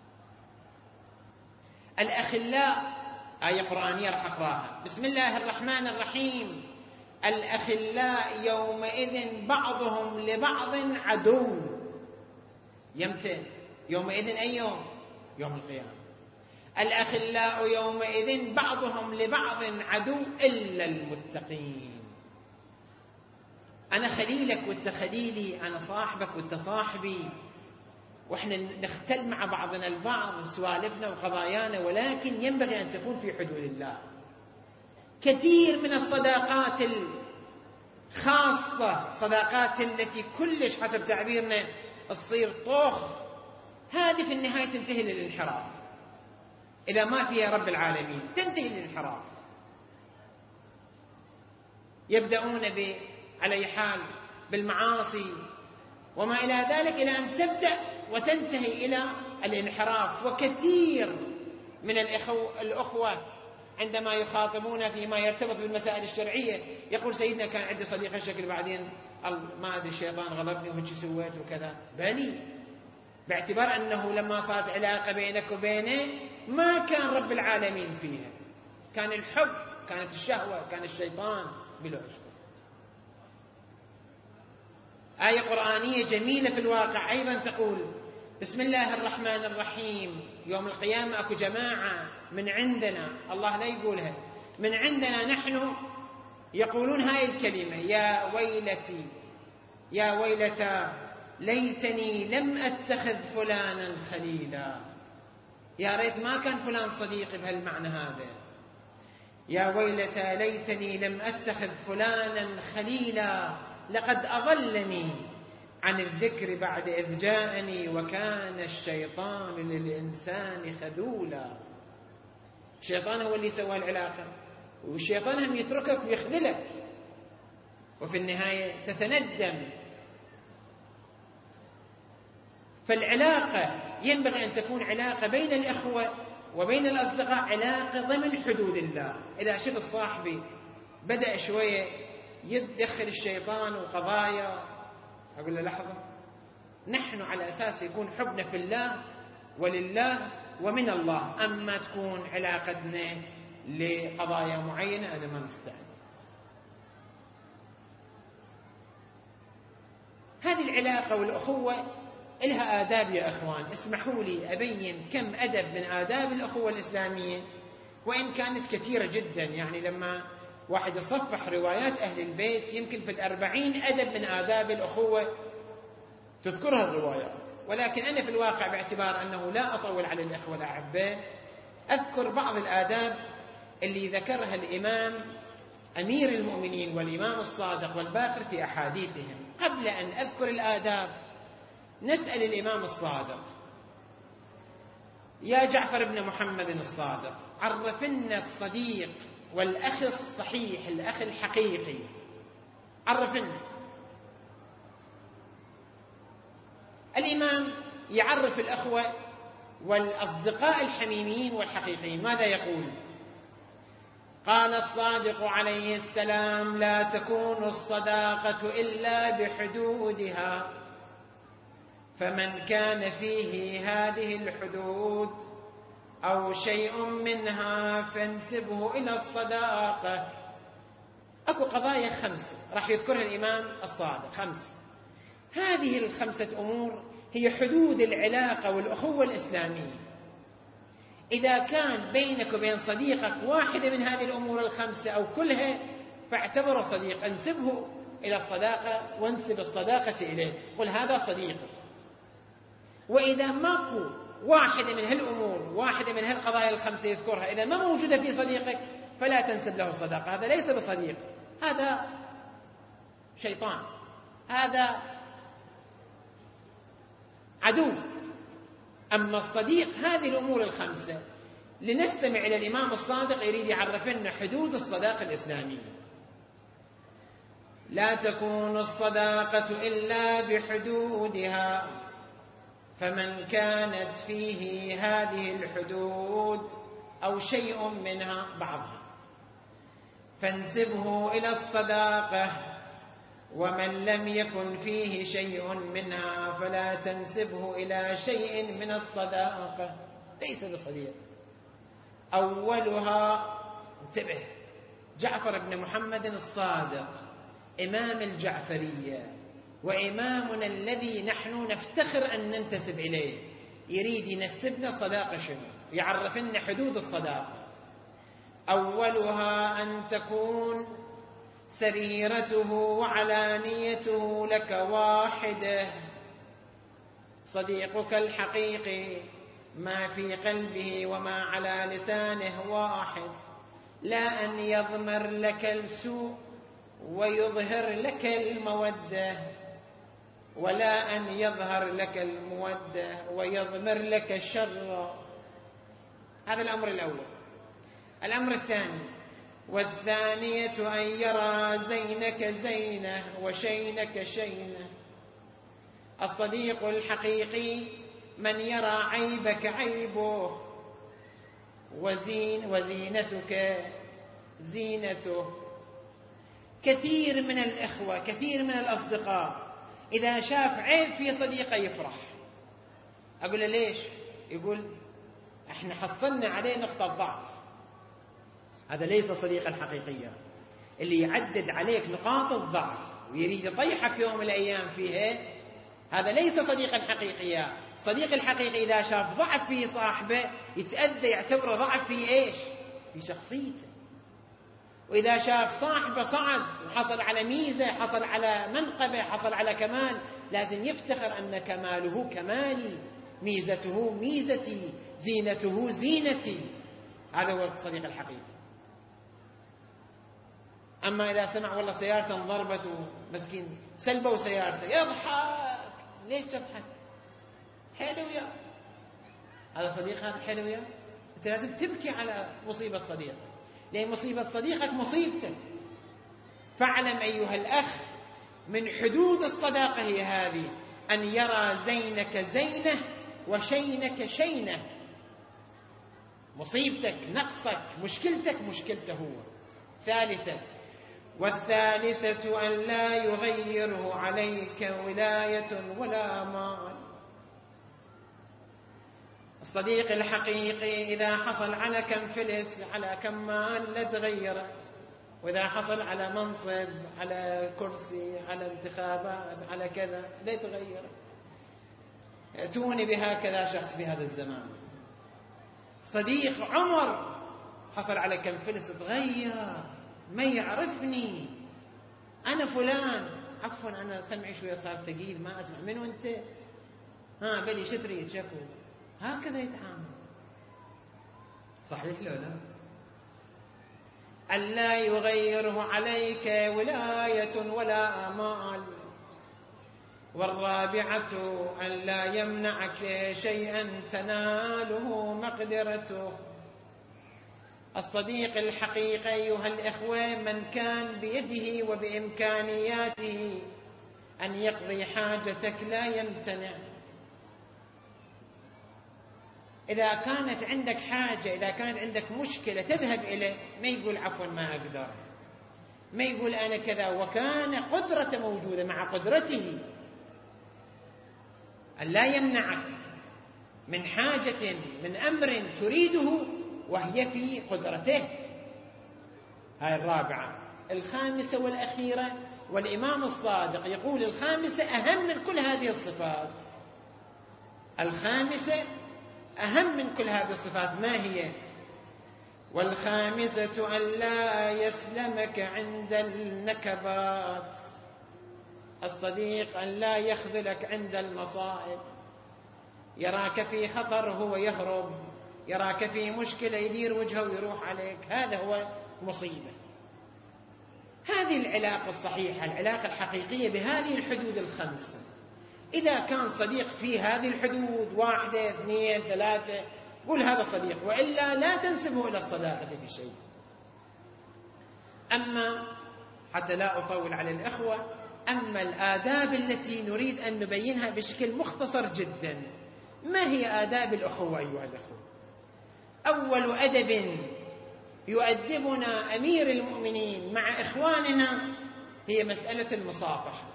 [SPEAKER 1] الأخلاء آية قرآنية راح أقرأها. بسم الله الرحمن الرحيم. الأخلاء يومئذ بعضهم لبعض عدو. يمتى؟ يومئذ أي يوم؟ يوم القيامة. الأخلاء يومئذ بعضهم لبعض عدو إلا المتقين. أنا خليلك وأنت خليلي، أنا صاحبك وأنت صاحبي، وإحنا نختل مع بعضنا البعض سوالفنا وقضايانا، ولكن ينبغي أن تكون في حدود الله. كثير من الصداقات الخاصة، صداقات التي كلش حسب تعبيرنا تصير طوخ، هذه في النهاية تنتهي للانحراف. إذا ما فيها رب العالمين تنتهي للانحراف. يبدأون ب على أي حال بالمعاصي وما إلى ذلك، إلى أن تبدأ وتنتهي إلى الانحراف. وكثير من الأخوة عندما يخاطبون فيما يرتبط بالمسائل الشرعية يقول سيدنا كان عندي صديق الشكل بعدين ما أدري الشيطان غلبني وهيك سويت وكذا. بلي، باعتبار أنه لما صارت علاقة بينك وبينه ما كان رب العالمين فيها، كان الحب، كانت الشهوة، كان الشيطان بلا عشق. آية قرآنية جميلة في الواقع أيضا تقول بسم الله الرحمن الرحيم. يوم القيامة أكو جماعة من عندنا، الله لا يقولها، من عندنا نحن يقولون هاي الكلمة: يا ويلتي يا ويلتا ليتني لم أتخذ فلانا خليلا. يا ريت ما كان فلان صديقي بهالمعنى هذا. يا ويلتا ليتني لم أتخذ فلانا خليلا لقد أضلني عن الذكر بعد إذ جاءني وكان الشيطان للإنسان خذولا. الشيطان هو اللي سوى العلاقة، والشيطان هم يتركك ويخذلك، وفي النهاية تتندم. فالعلاقة ينبغي أن تكون علاقة بين الأخوة وبين الأصدقاء علاقة ضمن حدود الله. إذا شفت صاحبي بدأ شوية يدخل الشيطان وقضايا، أقول له لحظة، نحن على أساس يكون حبنا في الله ولله ومن الله، أما تكون علاقتنا لقضايا معينة أنا ما مستعد. هذه العلاقة والأخوة لها آداب يا أخوان. اسمحوا لي أبين كم أدب من آداب الأخوة الإسلامية، وإن كانت كثيرة جدا. يعني لما واحد يصفح روايات أهل البيت يمكن في الأربعين أدب من آداب الأخوة تذكرها الروايات، ولكن أنا في الواقع باعتبار أنه لا أطول على الأخوة الأحباء أذكر بعض الآداب اللي ذكرها الإمام أمير المؤمنين والإمام الصادق والباقر في أحاديثهم. قبل أن أذكر الآداب نسأل الإمام الصادق: يا جعفر بن محمد الصادق، عرفنا الصديق والأخ الصحيح، الأخ الحقيقي، عرفنا. الإمام يعرف الأخوة والأصدقاء الحميميين والحقيقيين. ماذا يقول؟ قال الصادق عليه السلام: لا تكون الصداقة إلا بحدودها، فمن كان فيه هذه الحدود أو شيء منها فانسبه إلى الصداقة. أكو قضايا خمس راح يذكرها الإمام الصادق، خمس. هذه الخمسة أمور هي حدود العلاقة والأخوة الإسلامية. إذا كان بينك وبين صديقك واحدة من هذه الأمور الخمسة أو كلها فاعتبره صديق، انسبه إلى الصداقة وانسب الصداقة إليه، قل هذا صديقي. وإذا ماكو واحدة من هالأمور، واحدة من هالقضايا الخمسة يذكرها، إذا ما موجودة في صديقك فلا تنسب له الصداقة. هذا ليس بصديق، هذا شيطان، هذا عدو. أما الصديق هذه الأمور الخمسة. لنستمع إلى الإمام الصادق يريد يعرف لنا حدود الصداقة الإسلامية. لا تكون الصداقة إلا بحدودها، فمن كانت فيه هذه الحدود أو شيء منها بعضها فانسبه إلى الصداقة، ومن لم يكن فيه شيء منها فلا تنسبه إلى شيء من الصداقة، ليس بصديق. أولها، انتبه، جعفر بن محمد الصادق إمام الجعفرية وإمامنا الذي نحن نفتخر أن ننتسب إليه، يريد ينسبنا الصداقة شنو، يعرف لنا حدود الصداقة. أولها أن تكون سريرته وعلانيته لك واحدة، صديقك الحقيقي ما في قلبه وما على لسانه واحد، لا أن يضمر لك السوء ويظهر لك المودة، ولا أن يظهر لك المودة ويضمر لك الشر. هذا الأمر الأول. الأمر الثاني، والثانية أن يرى زينك زينه وشينك شينه. الصديق الحقيقي من يرى عيبك عيبه وزين وزينتك زينته. كثير من الإخوة، كثير من الأصدقاء إذا شاف عيب في صديقه يفرح. أقول له ليش؟ يقول احنا حصلنا عليه نقطة ضعف. هذا ليس صديقا حقيقيا. اللي يعدد عليك نقاط الضعف ويريد يطيحك يوم من الأيام فيها، هذا ليس صديقا حقيقيا. صديق الحقيقي إذا شاف ضعف في صاحبه يتأذى، يعتبره ضعف في إيش؟ في شخصيته. وإذا شاف صاحبه صعد وحصل على ميزة، حصل على منقبة، حصل على كمال، لازم يفتخر أن كماله كمالي، ميزته ميزتي، زينته زينتي. هذا هو الصديق الحقيقي. أما إذا سمع والله سيارته انضربت مسكين سلبوا سيارته يضحك. ليش تضحك؟ حلو يا هذا صديق، هذا حلو يا أنت لازم تبكي على مصيبة صديقك، لأن مصيبة صديقك مصيبتك. فاعلم أيها الأخ من حدود الصداقة هي هذه، أن يرى زينك زينه وشينك شينه. مصيبتك نقصك مشكلتك مشكلته هو. ثالثا، والثالثة أن لا يغيره عليك ولاية ولا مال. الصديق الحقيقي إذا حصل على كم فلس، على كم مال، لا تغيره. وإذا حصل على منصب، على كرسي، على انتخابات، على كذا، لا تغيره. ائتوني بهكذا شخص في هذا الزمان. صديق عمر حصل على كم فلس، تغير، ما يعرفني، أنا فلان، عفوا أنا سمعي شوية صار ثقيل ما أسمع، منو أنت؟ ها بلي شتري شكو. هكذا يتعامل. صحيح لو لا؟ ألا يغيره عليك ولاية ولا مال. والرابعة أن لا يمنعك شيئا تناله مقدرته. الصديق الحقيقي أيها الإخوة من كان بيده وبإمكانياته أن يقضي حاجتك لا يمتنع. إذا كانت عندك حاجة، إذا كانت عندك مشكلة تذهب إليه، ما يقول عفوا ما أقدر، ما يقول أنا كذا، وكان قدرته موجودة مع قدرته. أن لا يمنعك من حاجة، من أمر تريده وهي في قدرته. هاي الرابعة. الخامسة والأخيرة، والإمام الصادق يقول الخامسة أهم من كل هذه الصفات. الخامسة أهم من كل هذه الصفات. ما هي؟ والخامسة أن لا يسلمك عند النكبات. الصديق أن لا يخذلك عند المصائب. يراك في خطر هو يهرب، يراك في مشكلة يدير وجهه ويروح عليك. هذا هو مصيبة. هذه العلاقة الصحيحة، العلاقة الحقيقية بهذه الحدود الخمسة. إذا كان صديق في هذه الحدود واحدة اثنين ثلاثة، قل هذا صديق، وإلا لا تنسبه إلى الصداقة في شيء. أما حتى لا أطول على الإخوة. أما الآداب التي نريد أن نبينها بشكل مختصر جدا، ما هي آداب الأخوة أيها الأخوة؟ أول أدب يؤدبنا أمير المؤمنين مع إخواننا هي مسألة المصافحة.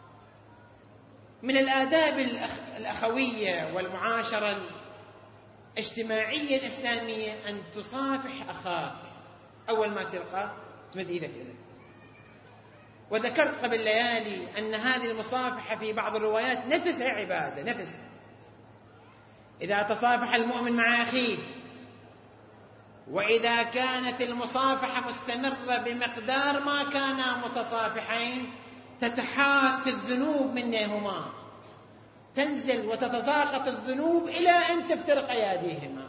[SPEAKER 1] من الآداب الأخوية والمعاشرة الاجتماعية الإسلامية أن تصافح أخاك أول ما تلقاه، تمد إيدك إليه. وذكرت قبل ليالي أن هذه المصافحة في بعض الروايات نفسها عبادة، نفسها. إذا تصافح المؤمن مع أخيه، وإذا كانت المصافحة مستمرة بمقدار ما كانا متصافحين، تتحات الذنوب منهما، تنزل وتتساقط الذنوب إلى أن تفترق أيديهما.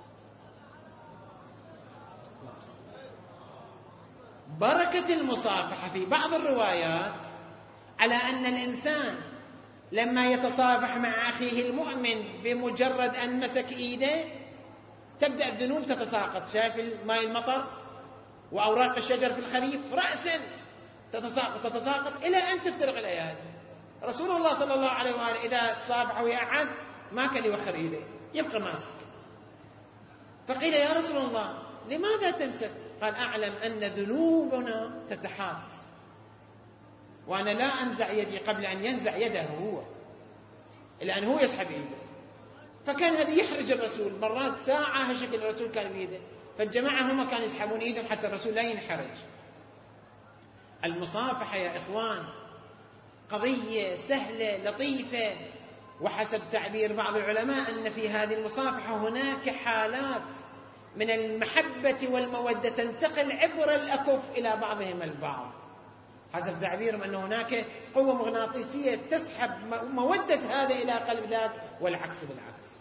[SPEAKER 1] بركة المصافحة في بعض الروايات على أن الإنسان لما يتصافح مع أخيه المؤمن بمجرد أن مسك إيده تبدأ الذنوب تتساقط. شايف الماء المطر وأوراق الشجر في الخريف رأسا تتساقط تتساقط إلى أن تفترق الأيادي. رسول الله صلى الله عليه وآله إذا تصافح ويا أحد ما كان يوخر إيده، يبقى ماسك. فقيل يا رسول الله لماذا تمسك؟ قال أعلم أن ذنوبنا تتحات، وأنا لا أنزع يدي قبل أن ينزع يده هو، إلا أن هو يسحب إيده. فكان هذا يحرج الرسول، مرات ساعة هالشكل الرسول كان بيده، فالجماعة هم كانوا يسحبون إيدهم حتى الرسول لا ينحرج. المصافحة يا إخوان قضية سهلة لطيفة، وحسب تعبير بعض العلماء أن في هذه المصافحة هناك حالات من المحبة والمودة تنتقل عبر الأكف إلى بعضهم البعض، حسب تعبيرهم أن هناك قوة مغناطيسية تسحب مودة هذا إلى قلب ذاك، والعكس بالعكس.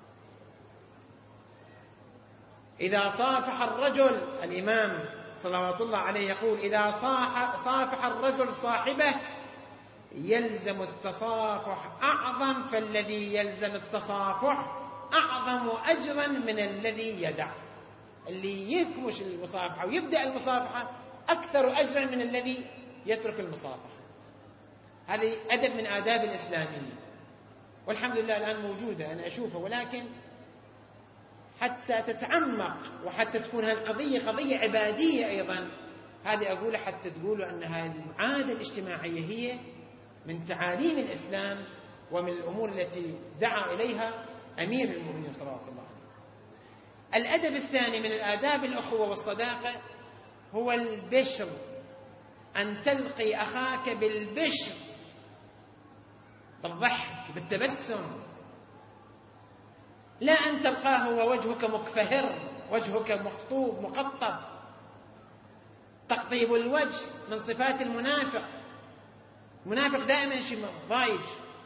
[SPEAKER 1] إذا صافح الرجل، الإمام صلوات الله عليه يقول إذا صافح الرجل صاحبه يلزم التصافح أعظم، فالذي يلزم التصافح أعظم أجرا من الذي يدع. اللي يكمش المصافحة ويبدأ المصافحة أكثر أجرا من الذي يترك المصافحة. هذه أدب من آداب الإسلامية، والحمد لله الآن موجودة أنا أشوفها، ولكن حتى تتعمق وحتى تكون هذه القضية قضية عبادية أيضا، هذه أقولها حتى تقولوا أن هذه العادة الاجتماعية هي من تعاليم الإسلام ومن الأمور التي دعا إليها أمير المؤمنين صلوات الله عليه. الأدب الثاني من الآداب الأخوة والصداقة هو البشر، أن تلقي أخاك بالبشر، بالضحك، بالتبسم، لا أن تلقاه ووجهك مكفهر، وجهك مخطوب مقطب. تقطيب الوجه من صفات المنافق. المنافق دائما شيء ضايج.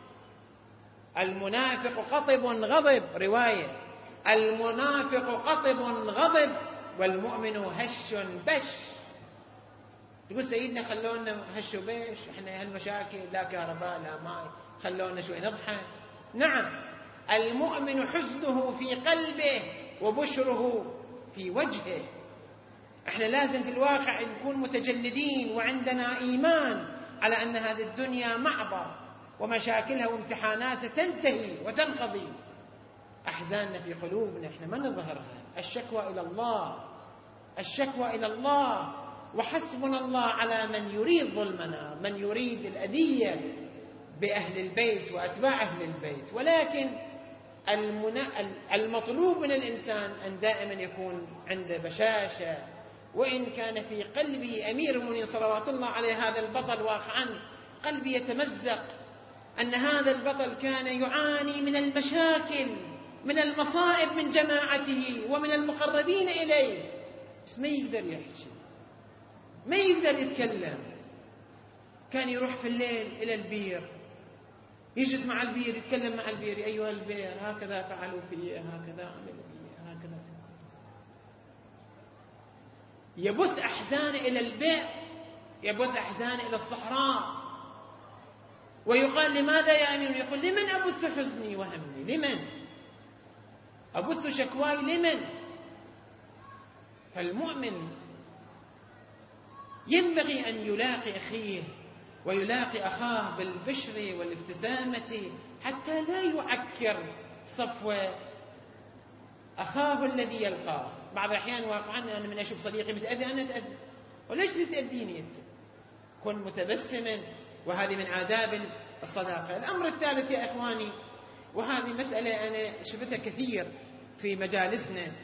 [SPEAKER 1] المنافق قطب غضب، رواية المنافق قطب غضب والمؤمن هش بش. تقول سيدنا خلونا هش وبش، احنا هالمشاكل لا كهرباء لا ماء، خلونا شوي نضحك. نعم، المؤمن حزنه في قلبه وبشره في وجهه. احنا لازم في الواقع نكون متجلدين وعندنا إيمان على أن هذه الدنيا معبر، ومشاكلها وامتحاناتها تنتهي وتنقضي. أحزاننا في قلوبنا احنا ما نظهرها، الشكوى إلى الله، الشكوى إلى الله، وحسبنا الله على من يريد ظلمنا، من يريد الأذية بأهل البيت وأتباع أهل البيت. ولكن المطلوب من الإنسان أن دائما يكون عنده بشاشة، وإن كان في قلبه أمير المؤمنين صلوات الله عليه هذا البطل واقعا قلبي يتمزق أن هذا البطل كان يعاني من المشاكل، من المصائب من جماعته ومن المقربين إليه، بس ما يقدر يحكي، ما يقدر يتكلم. كان يروح في الليل إلى البير، يجلس مع البير، يتكلم مع البير: أيها البير هكذا فعلوا في، هكذا عملوا في، هكذا. يبث أحزان إلى البئر، يبث أحزان إلى الصحراء. ويقال: لماذا يا أمير؟ يقول: لمن أبث حزني وهمي؟ لمن أبث شكواي؟ لمن؟ فالمؤمن ينبغي أن يلاقي أخيه ويلاقي أخاه بالبشر والابتسامة حتى لا يعكر صفو أخاه الذي يلقاه. بعض الأحيان واقعا أنا من أشوف صديقي متأذي أنا أتأذي، وليش تأذيني أنت؟ كن متبسما، وهذه من آداب الصداقة. الأمر الثالث يا إخواني، وهذه مسألة أنا شفتها كثير في مجالسنا،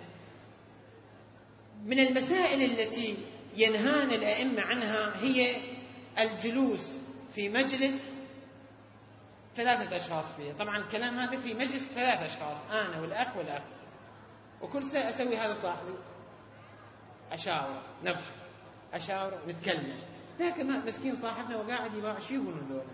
[SPEAKER 1] من المسائل التي ينهانا الأئمة عنها هي الجلوس في مجلس ثلاثة أشخاص فيه. طبعا الكلام هذا في مجلس ثلاثة أشخاص، أنا والأخ والأخ، وكل سنة أسوي هذا صاحبي، أشاور نضحك أشاور نتكلم، لكن مسكين صاحبنا وقاعد يباع، شو يقولون دول؟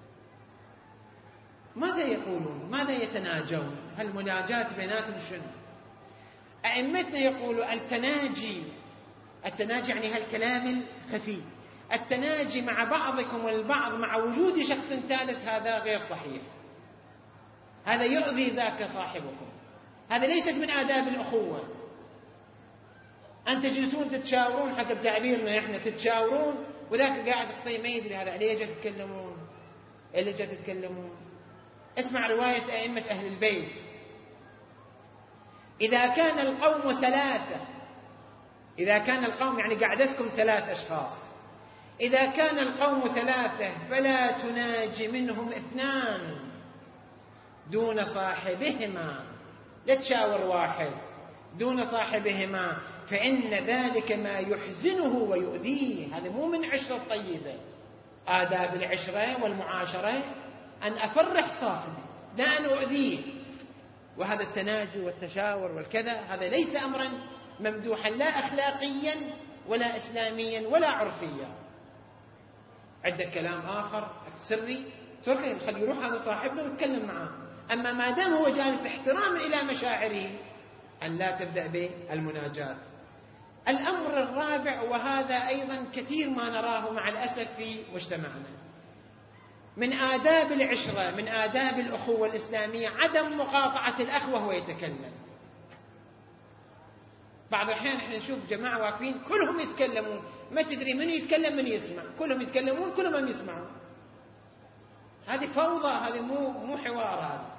[SPEAKER 1] ماذا يقولون؟ ماذا يتناجون؟ هالمناجاة بيناتهم شنو؟ أئمتنا يقولوا التناجي، التناجي يعني هالكلام الخفي، التناجي مع بعضكم البعض مع وجود شخص ثالث هذا غير صحيح، هذا يؤذي ذاك صاحبكم، هذا ليست من آداب الأخوة. أن تجلسون تتشاورون حسب تعبيرنا إحنا، تتشاورون وذاك قاعد خطي ما يدري هذا عليه جاء تتكلمون، اللي جاء تتكلمون. اسمع رواية أئمة أهل البيت: إذا كان القوم ثلاثة، إذا كان القوم يعني قعدتكم ثلاث أشخاص، إذا كان القوم ثلاثة فلا تناجي منهم اثنان دون صاحبهما، لا تشاور واحد دون صاحبهما، فإن ذلك ما يحزنه ويؤذيه. هذا مو من عشرة طيبة. آداب العشرة والمعاشرة أن أفرح صاحبي لا أن أؤذيه، وهذا التناجي والتشاور والكذا هذا ليس أمرا ممدوحا لا أخلاقيا ولا إسلاميا ولا عرفيا. عندك كلام آخر سري تركه، خلي يروح هذا صاحبنا ويتكلم معه، أما ما دام هو جالس احتراما إلى مشاعره أن لا تبدأ بالمناجاة. الأمر الرابع، وهذا أيضا كثير ما نراه مع الأسف في مجتمعنا، من آداب العشرة من آداب الأخوة الإسلامية عدم مقاطعة الأخ وهو يتكلم. بعض الأحيان احنا نشوف جماعة واقفين كلهم يتكلمون، ما تدري من يتكلم من يسمع، كلهم يتكلمون كلهم يسمعون. هذه فوضى، هذه مو مو حوار. هذا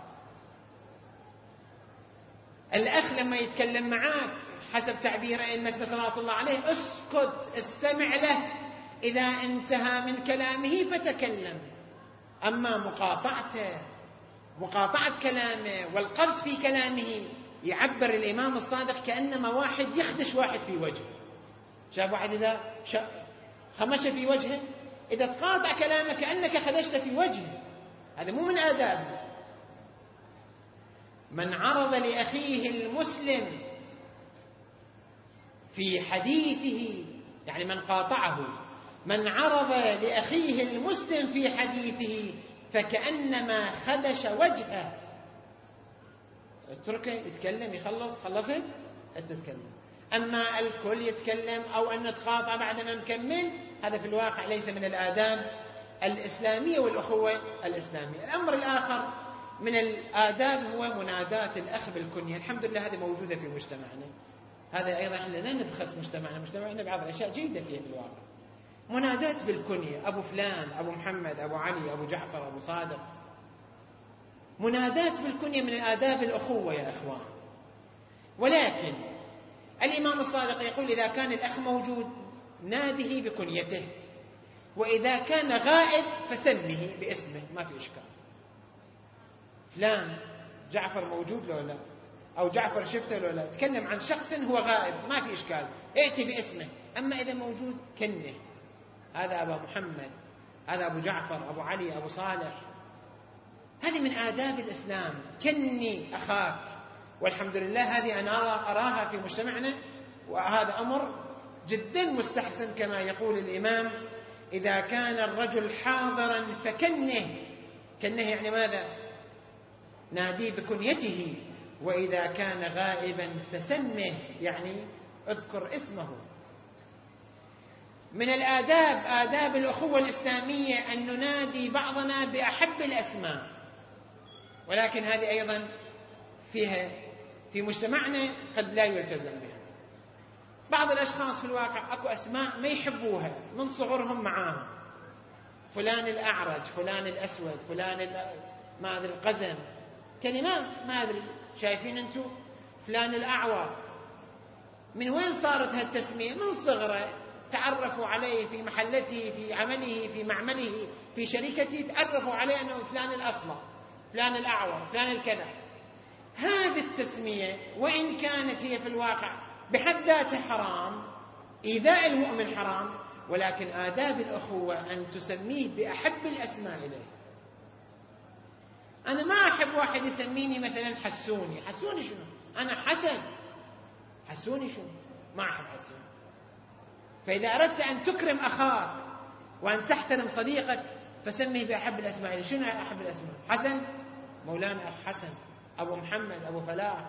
[SPEAKER 1] الأخ لما يتكلم معاك حسب تعبير أئمتنا صلى الله عليه اسكت استمع له، إذا انتهى من كلامه فتكلم. أما مقاطعته مقاطعة كلامه والقفز في كلامه، يعبر الإمام الصادق كأنما واحد يخدش واحد في وجهه. شاف واحد إذا خمش في وجهه، إذا تقاطع كلامه كأنك خدشت في وجهه، هذا مو من آدابه. من عرض لأخيه المسلم في حديثه، يعني من قاطعه، من عرض لأخيه المسلم في حديثه فكأنما خدش وجهه. اتركه يتكلم، يخلص خلصت تتكلم. أما الكل يتكلم أو أن نتقاطع بعد ما نكمل، هذا في الواقع ليس من الآداب الإسلامية والأخوة الإسلامية. الأمر الآخر من الآداب هو مناداة الأخ بالكنية. الحمد لله هذه موجودة في مجتمعنا، هذا أيضا احنا لا نبخس مجتمعنا، مجتمعنا بعض الأشياء جيدة فيه في الواقع. مناداة بالكنية، أبو فلان، أبو محمد، أبو علي، أبو جعفر، أبو صادق. مناداة بالكنية من آداب الأخوة يا إخوان. ولكن الإمام الصادق يقول إذا كان الأخ موجود ناده بكنيته، وإذا كان غائب فسمه باسمه، ما في إشكال. فلان جعفر موجود لو لا، أو جعفر شفته لو لا، تكلم عن شخص هو غائب ما في إشكال، ائتي باسمه. أما إذا موجود كنه، هذا أبو محمد، هذا أبو جعفر، أبو علي، أبو صالح. هذه من آداب الإسلام، كني أخاك. والحمد لله هذه أنا أراها في مجتمعنا، وهذا أمر جدا مستحسن. كما يقول الإمام إذا كان الرجل حاضرا فكنه، كنه يعني ماذا؟ ناديه بكنيته. وإذا كان غائبا فسمه، يعني اذكر اسمه. من الآداب آداب الأخوة الإسلامية أن ننادي بعضنا بأحب الأسماء، ولكن هذه أيضا فيها في مجتمعنا قد لا يلتزم بها. بعض الأشخاص في الواقع أكو أسماء ما يحبوها من صغرهم معاها، فلان الأعرج، فلان الأسود، فلان ما أدري القزم، كلمات ما أدري، شايفين أنتم فلان الأعور. من وين صارت هالتسمية؟ من صغره تعرفوا عليه في محلته، في عمله، في معمله، في شركته، تعرفوا عليه أنه فلان الأصلع، فلان الأعور، فلان الكذا. هذه التسمية وإن كانت هي في الواقع بحد ذاتها حرام، إيذاء المؤمن حرام، ولكن آداب الأخوة أن تسميه بأحب الأسماء إليه. أنا ما أحب واحد يسميني مثلا حسوني. حسوني شنو؟ أنا حسن. حسوني شنو؟ ما أحب حسوني. فإذا أردت أن تكرم أخاك وأن تحترم صديقك فسميه بأحب الأسماء إليه. شنو أحب الأسماء؟ حسن، مولانا حسن، أبو محمد، أبو فلاح.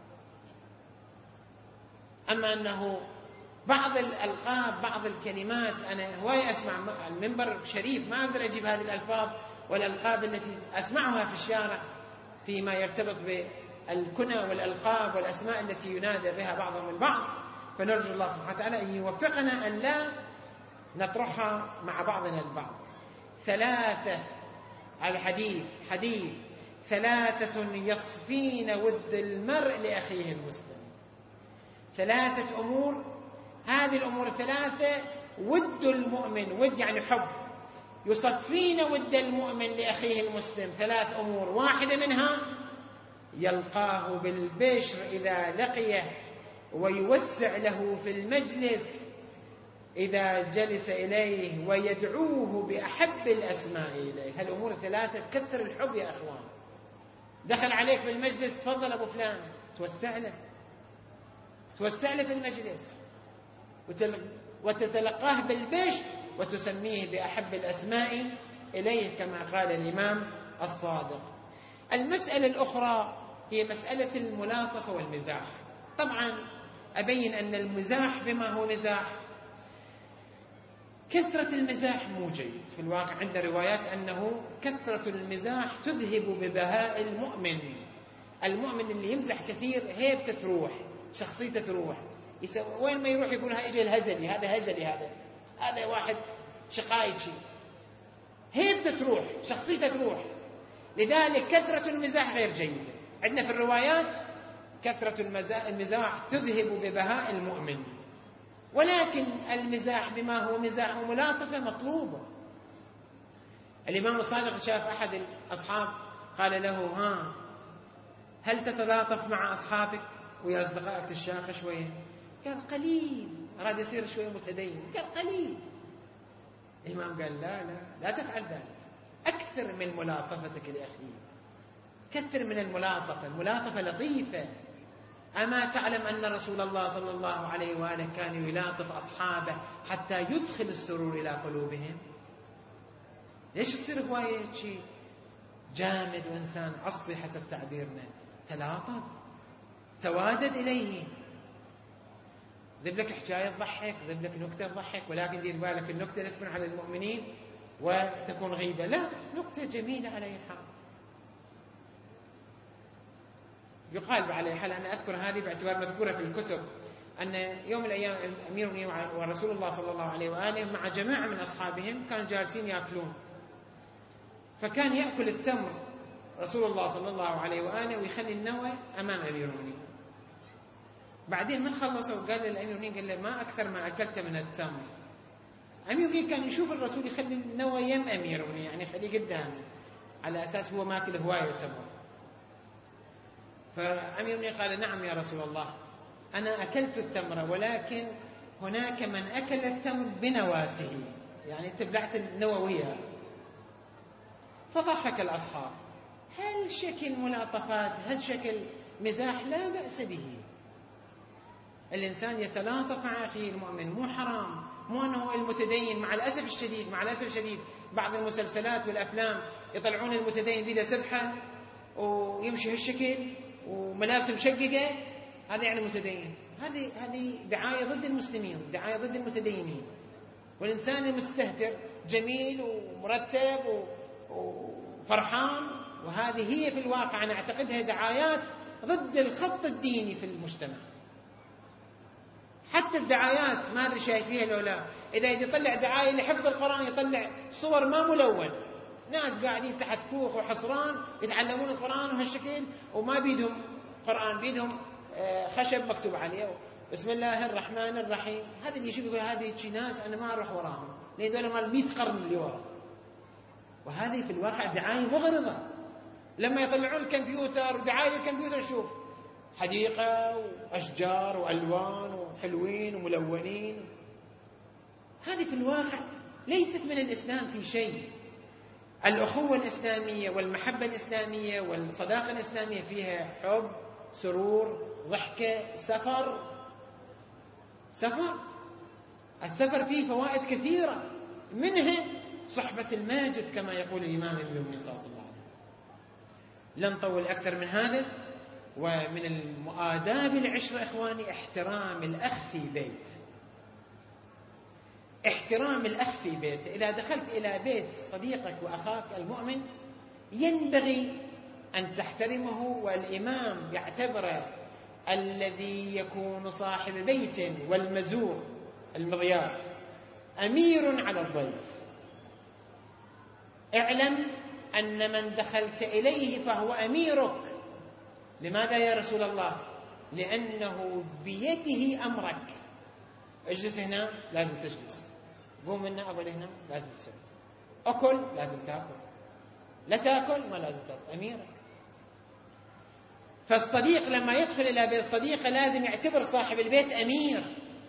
[SPEAKER 1] أما أنه بعض الألقاب، بعض الكلمات، أنا هواي أسمع المنبر شريف ما أقدر أجيب هذه الألفاظ والألقاب التي أسمعها في الشارع فيما يرتبط بالكنى والألقاب والأسماء التي ينادى بها بعضهم البعض. فنرجو الله سبحانه وتعالى أن يوفقنا أن لا نطرحها مع بعضنا البعض. ثلاثة على الحديث، حديث ثلاثة يصفين ود المرء لأخيه المسلم. ثلاثة أمور، هذه الأمور الثلاثة ود المؤمن، ود يعني حب، يصفين ود المؤمن لأخيه المسلم. ثلاث أمور، واحدة منها يلقاه بالبشر إذا لقيه، ويوسع له في المجلس إذا جلس إليه، ويدعوه بأحب الأسماء إليه. هالأمور الثلاثة تكثر الحب يا أخوان. دخل عليك بالمجلس، تفضل أبو فلان، توسع له، توسع له في المجلس، وتتلقاه بالبشر وتسميه بأحب الأسماء إليه كما قال الإمام الصادق. المسألة الأخرى هي مسألة الملاطفة والمزاح. طبعا أبين أن المزاح بما هو مزاح، كثرة المزاح مو جيد. في الواقع عند روايات أنه كثرة المزاح تذهب ببهاء المؤمن. المؤمن اللي يمزح كثير هيبته تروح، شخصيته تروح، وين ما يروح يقول ها إجا الهزلي، هذا هزلي، هذا هذا واحد شقايتشي، هيبته تروح، شخصيته تروح. لذلك كثرة المزاح غير جيدة. عندنا في الروايات كثرة المزاح تذهب ببهاء المؤمن، ولكن المزاح بما هو مزاح وملاطفة مطلوبة. الإمام الصادق شاف أحد الأصحاب قال له ها هل تتلاطف مع أصحابك ويا أصدقائك تشاق شوية؟ قال قليل، أراد يصير شوية متدين، قال قليل. الإمام قال لا لا لا تفعل ذلك، أكثر من ملاطفتك لأخيك، كثر من الملاطفة. الملاطفة لطيفة. أما تعلم أن رسول الله صلى الله عليه وآله كان يلاطف أصحابه حتى يدخل السرور إلى قلوبهم؟ ليش تصير هواية شيء جامد وإنسان عصي حسب تعبيرنا؟ تلاطف، توادد إليه. ذب لك حكاية تضحك، ذب لك نكتة تضحك، ولكن دير بالك النكتة لا تكون على المؤمنين وتكون غيبة، لا، نكتة جميلة على أي حال. يقال على حال، أنا أذكر هذه باعتبار مذكورة في الكتب، أن يوم من الأيام أمير المؤمنين ورسول الله صلى الله عليه وآله مع جماعة من أصحابهم كانوا جالسين يأكلون، فكان يأكل التمر رسول الله صلى الله عليه وآله ويخلي النوى أمام أمير المؤمنين. بعدين من خلصوا قال للأمير المؤمنين، قال له ما أكثر ما أكلت من التمر. أمير المؤمنين كان يشوف الرسول يخلي النوى يم أمير المؤمنين، يعني يخليه قدامه على أساس هو ماكل هواية تمر. فأمير المؤمنين قال نعم يا رسول الله، أنا أكلت التمر، ولكن هناك من أكل التمر بنواته، يعني تبلعت النووية. فضحك الأصحاب. هل شكل ملاطفات، هل شكل مزاح لا بأس به. الإنسان يتلاطف مع أخيه المؤمن، مو حرام، مو أنه المتدين. مع الأسف الشديد مع الأسف الشديد بعض المسلسلات والأفلام يطلعون المتدين بيده سبحة ويمشي هالشكل وملابس مشققة، هذا يعني متدين. هذه هذه دعاية ضد المسلمين، دعاية ضد المتدينين. والإنسان المستهتر جميل ومرتب وفرحان، وهذه هي في الواقع أنا أعتقدها دعايات ضد الخط الديني في المجتمع. حتى الدعايات ما أدري شايفيها لو لا، إذا يطلع دعاية لحفظ القرآن يطلع صور ما ملون، ناس قاعدين تحت كوخ وحصران يتعلمون القرآن وهالشكل، وما بيدهم قرآن، بيدهم خشب مكتوب عليه بسم الله الرحمن الرحيم. هذا اللي يشوف يقول هذه شي ناس أنا ما أروح وراهم، لأن دول مال مئة قرن اللي ورا. وهذه في الواقع دعاية مغرضة. لما يطلعون الكمبيوتر ودعاية الكمبيوتر شوف حديقة وأشجار وألوان وحلوين وملونين. هذه في الواقع ليست من الإسلام في شيء. الأخوة الإسلامية والمحبة الإسلامية والصداقة الإسلامية فيها حب، سرور، ضحكة، سفر. سفر السفر فيه فوائد كثيرة، منها صحبة الماجد كما يقول الإمام ابن صلى الله عليه وسلم. لن نطول أكثر من هذا. ومن المؤاداب العشرة إخواني احترام الأخ في بيته. احترام الأخ في بيته. إذا دخلت إلى بيت صديقك وأخاك المؤمن ينبغي أن تحترمه، والإمام يعتبر الذي يكون صاحب بيت والمزور المضياف أمير على الضيف. اعلم أن من دخلت إليه فهو أميرك. لماذا يا رسول الله؟ لأنه بيده أمرك. اجلس هنا لازم تجلس، قوم هنا أقعد هنا لازم تسوي، أكل لازم تأكل، لا تأكل ما لازم تأكل، أميرك. فالصديق لما يدخل إلى بيت صديقه لازم يعتبر صاحب البيت أمير.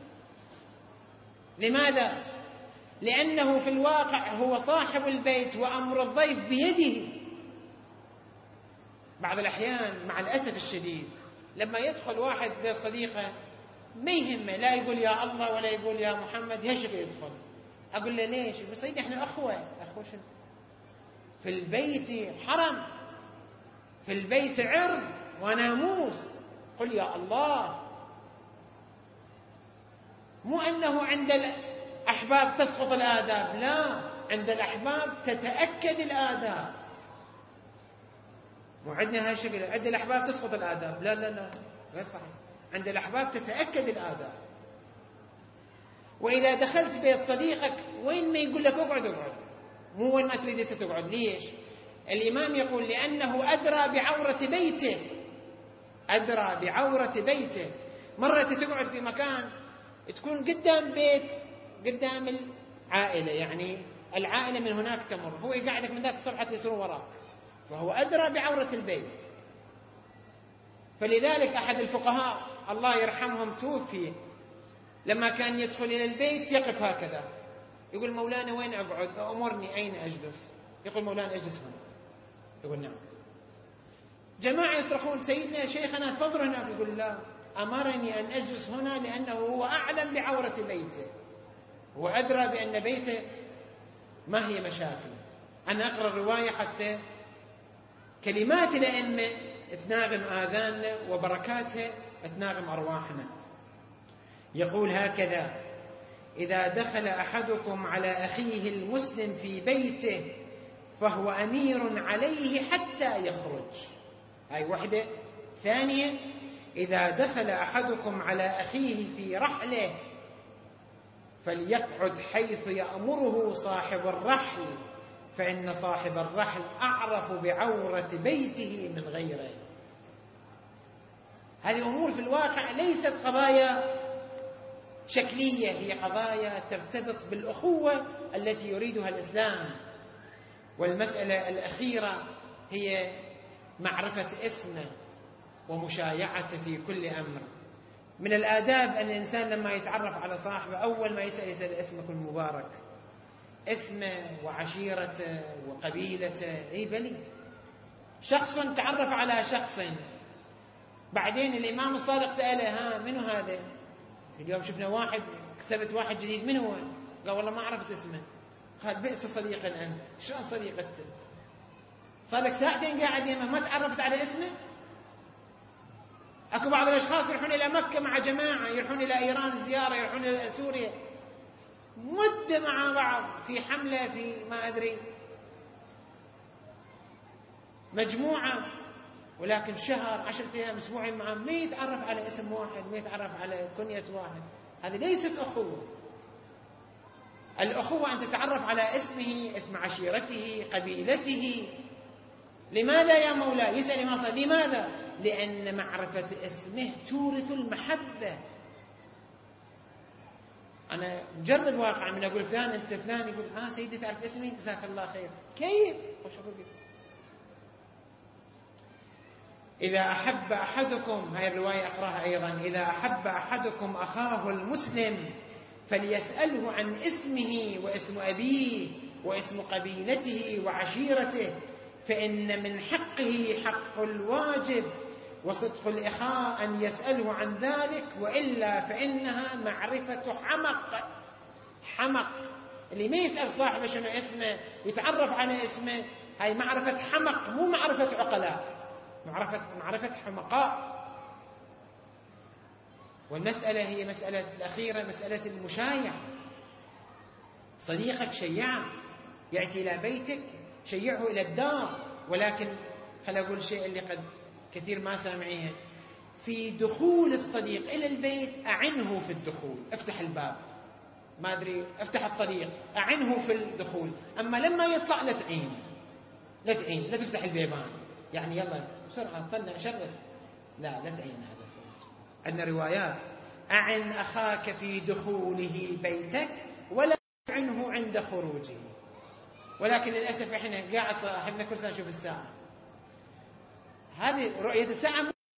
[SPEAKER 1] لماذا؟ لأنه في الواقع هو صاحب البيت وأمر الضيف بيده. بعض الأحيان مع الأسف الشديد لما يدخل واحد بيت صديقه ما يهمه، لا يقول يا الله ولا يقول يا محمد، هشك يدخل. أقول له ليش؟ بس إحنا أخوة. أخوة شنو؟ في البيت حرم، في البيت عرض وناموس، قل يا الله. مو أنه عند الأحباب تسقط الآداب، لا، عند الأحباب تتأكد الآداب. مو عندنا هالشكل عند الأحباب تسقط الآداب، لا لا لا، غير صحيح. عند الأحباب تتأكد الآداب. وإذا دخلت بيت صديقك وين ما يقول لك اقعد اقعد، مو وين ما تريد أنت تقعد. ليش؟ الإمام يقول لأنه أدرى بعورة بيته. أدرى بعورة بيته. مرة تقعد في مكان تكون قدام بيت، قدام العائلة، يعني العائلة من هناك تمر، هو يقعدك من ذاك الصفحة يصير وراك، فهو أدرى بعورة البيت. فلذلك أحد الفقهاء الله يرحمهم توفي، لما كان يدخل إلى البيت يقف هكذا، يقول مولانا وين أقعد؟ أمرني أين أجلس؟ يقول مولانا أجلس هنا. يقول نعم. جماعة يصرخون سيدنا شيخنا تفضل هناك، يقول لا، أمرني أن أجلس هنا لأنه هو أعلم بعورة بيته، هو أدرى بأن بيته ما هي مشاكل. أنا أقرأ الرواية حتى كلمات الأئمة تناغم آذاننا وبركاتها تناغم أرواحنا. يقول هكذا: إذا دخل أحدكم على أخيه المسلم في بيته فهو أمير عليه حتى يخرج. هاي وحدة. ثانية: إذا دخل أحدكم على أخيه في رحله فليقعد حيث يأمره صاحب الرحل، فإن صاحب الرحل أعرف بعورة بيته من غيره. هذه أمور في الواقع ليست قضايا شكلية، هي قضايا ترتبط بالأخوة التي يريدها الإسلام. والمسألة الأخيرة هي معرفة اسمه ومشايعته في كل أمر. من الآداب أن الإنسان لما يتعرف على صاحبه أول ما يسأل يسأل اسمك المبارك، اسمه وعشيرته وقبيلته. أي بلي، شخص تعرف على شخص، بعدين الإمام الصادق سأله ها منو هذا؟ اليوم شفنا واحد، كسبت واحد جديد، من هو؟ قال والله ما عرفت اسمه. قال بئس صديقا أنت. شلون صديقته؟ صار لك ساعتين قاعد يمه ما تعرفت على اسمه. اكو بعض الاشخاص يروحون الى مكة مع جماعة، يروحون الى ايران زيارة، يروحون الى سوريا، مدة مع بعض في حملة في ما ادري مجموعة، ولكن شهر عشرة ايام اسبوعين معهم ما يتعرف على اسم واحد، ما يتعرف على كنية واحد. هذه ليست أخوة. الأخوة أن تتعرف على اسمه، اسم عشيرته، قبيلته. لماذا يا مولاي؟ يسأل ما صار. لماذا؟ لأن معرفة اسمه تورث المحبة. أنا مجرد واقع من أقول فلان أنت فلان، يقول آه سيدي تعرف اسمي، جزاك الله خير. كيف؟ إذا أحب أحدكم، هاي الرواية أقرأها أيضا، إذا أحب أحدكم أخاه المسلم فليسأله عن اسمه واسم أبيه واسم قبيلته وعشيرته، فإن من حقه حق الواجب وصدق الإخاء أن يسأله عن ذلك، وإلا فإنها معرفة حمق. حمق اللي ما يسأل صاحبه شنو اسمه يتعرف على اسمه، هاي معرفة حمق، مو معرفة عقلاء، معرفة معرفة حمقاء. والمسألة هي مسألة الأخيرة، مسألة المشايع. صديقك شيعه يأتي إلى بيتك، شيعه إلى الدار، ولكن خل أقول شيء اللي قد كثير ما سامعيه، في دخول الصديق إلى البيت أعنه في الدخول، افتح الباب، ما أدري افتح الطريق، أعنه في الدخول. أما لما يطلع لا تعين، لا تعين، لا تفتح البيبان، يعني يلا بسرعة طلع شرف، لا لا تعين. هذا عندنا روايات أعن أخاك في دخوله بيتك ولا أعنه عند خروجه. ولكن للأسف إحنا قاعد صاحبنا كل سنة نشوف الساعة، هذه رؤية الساعة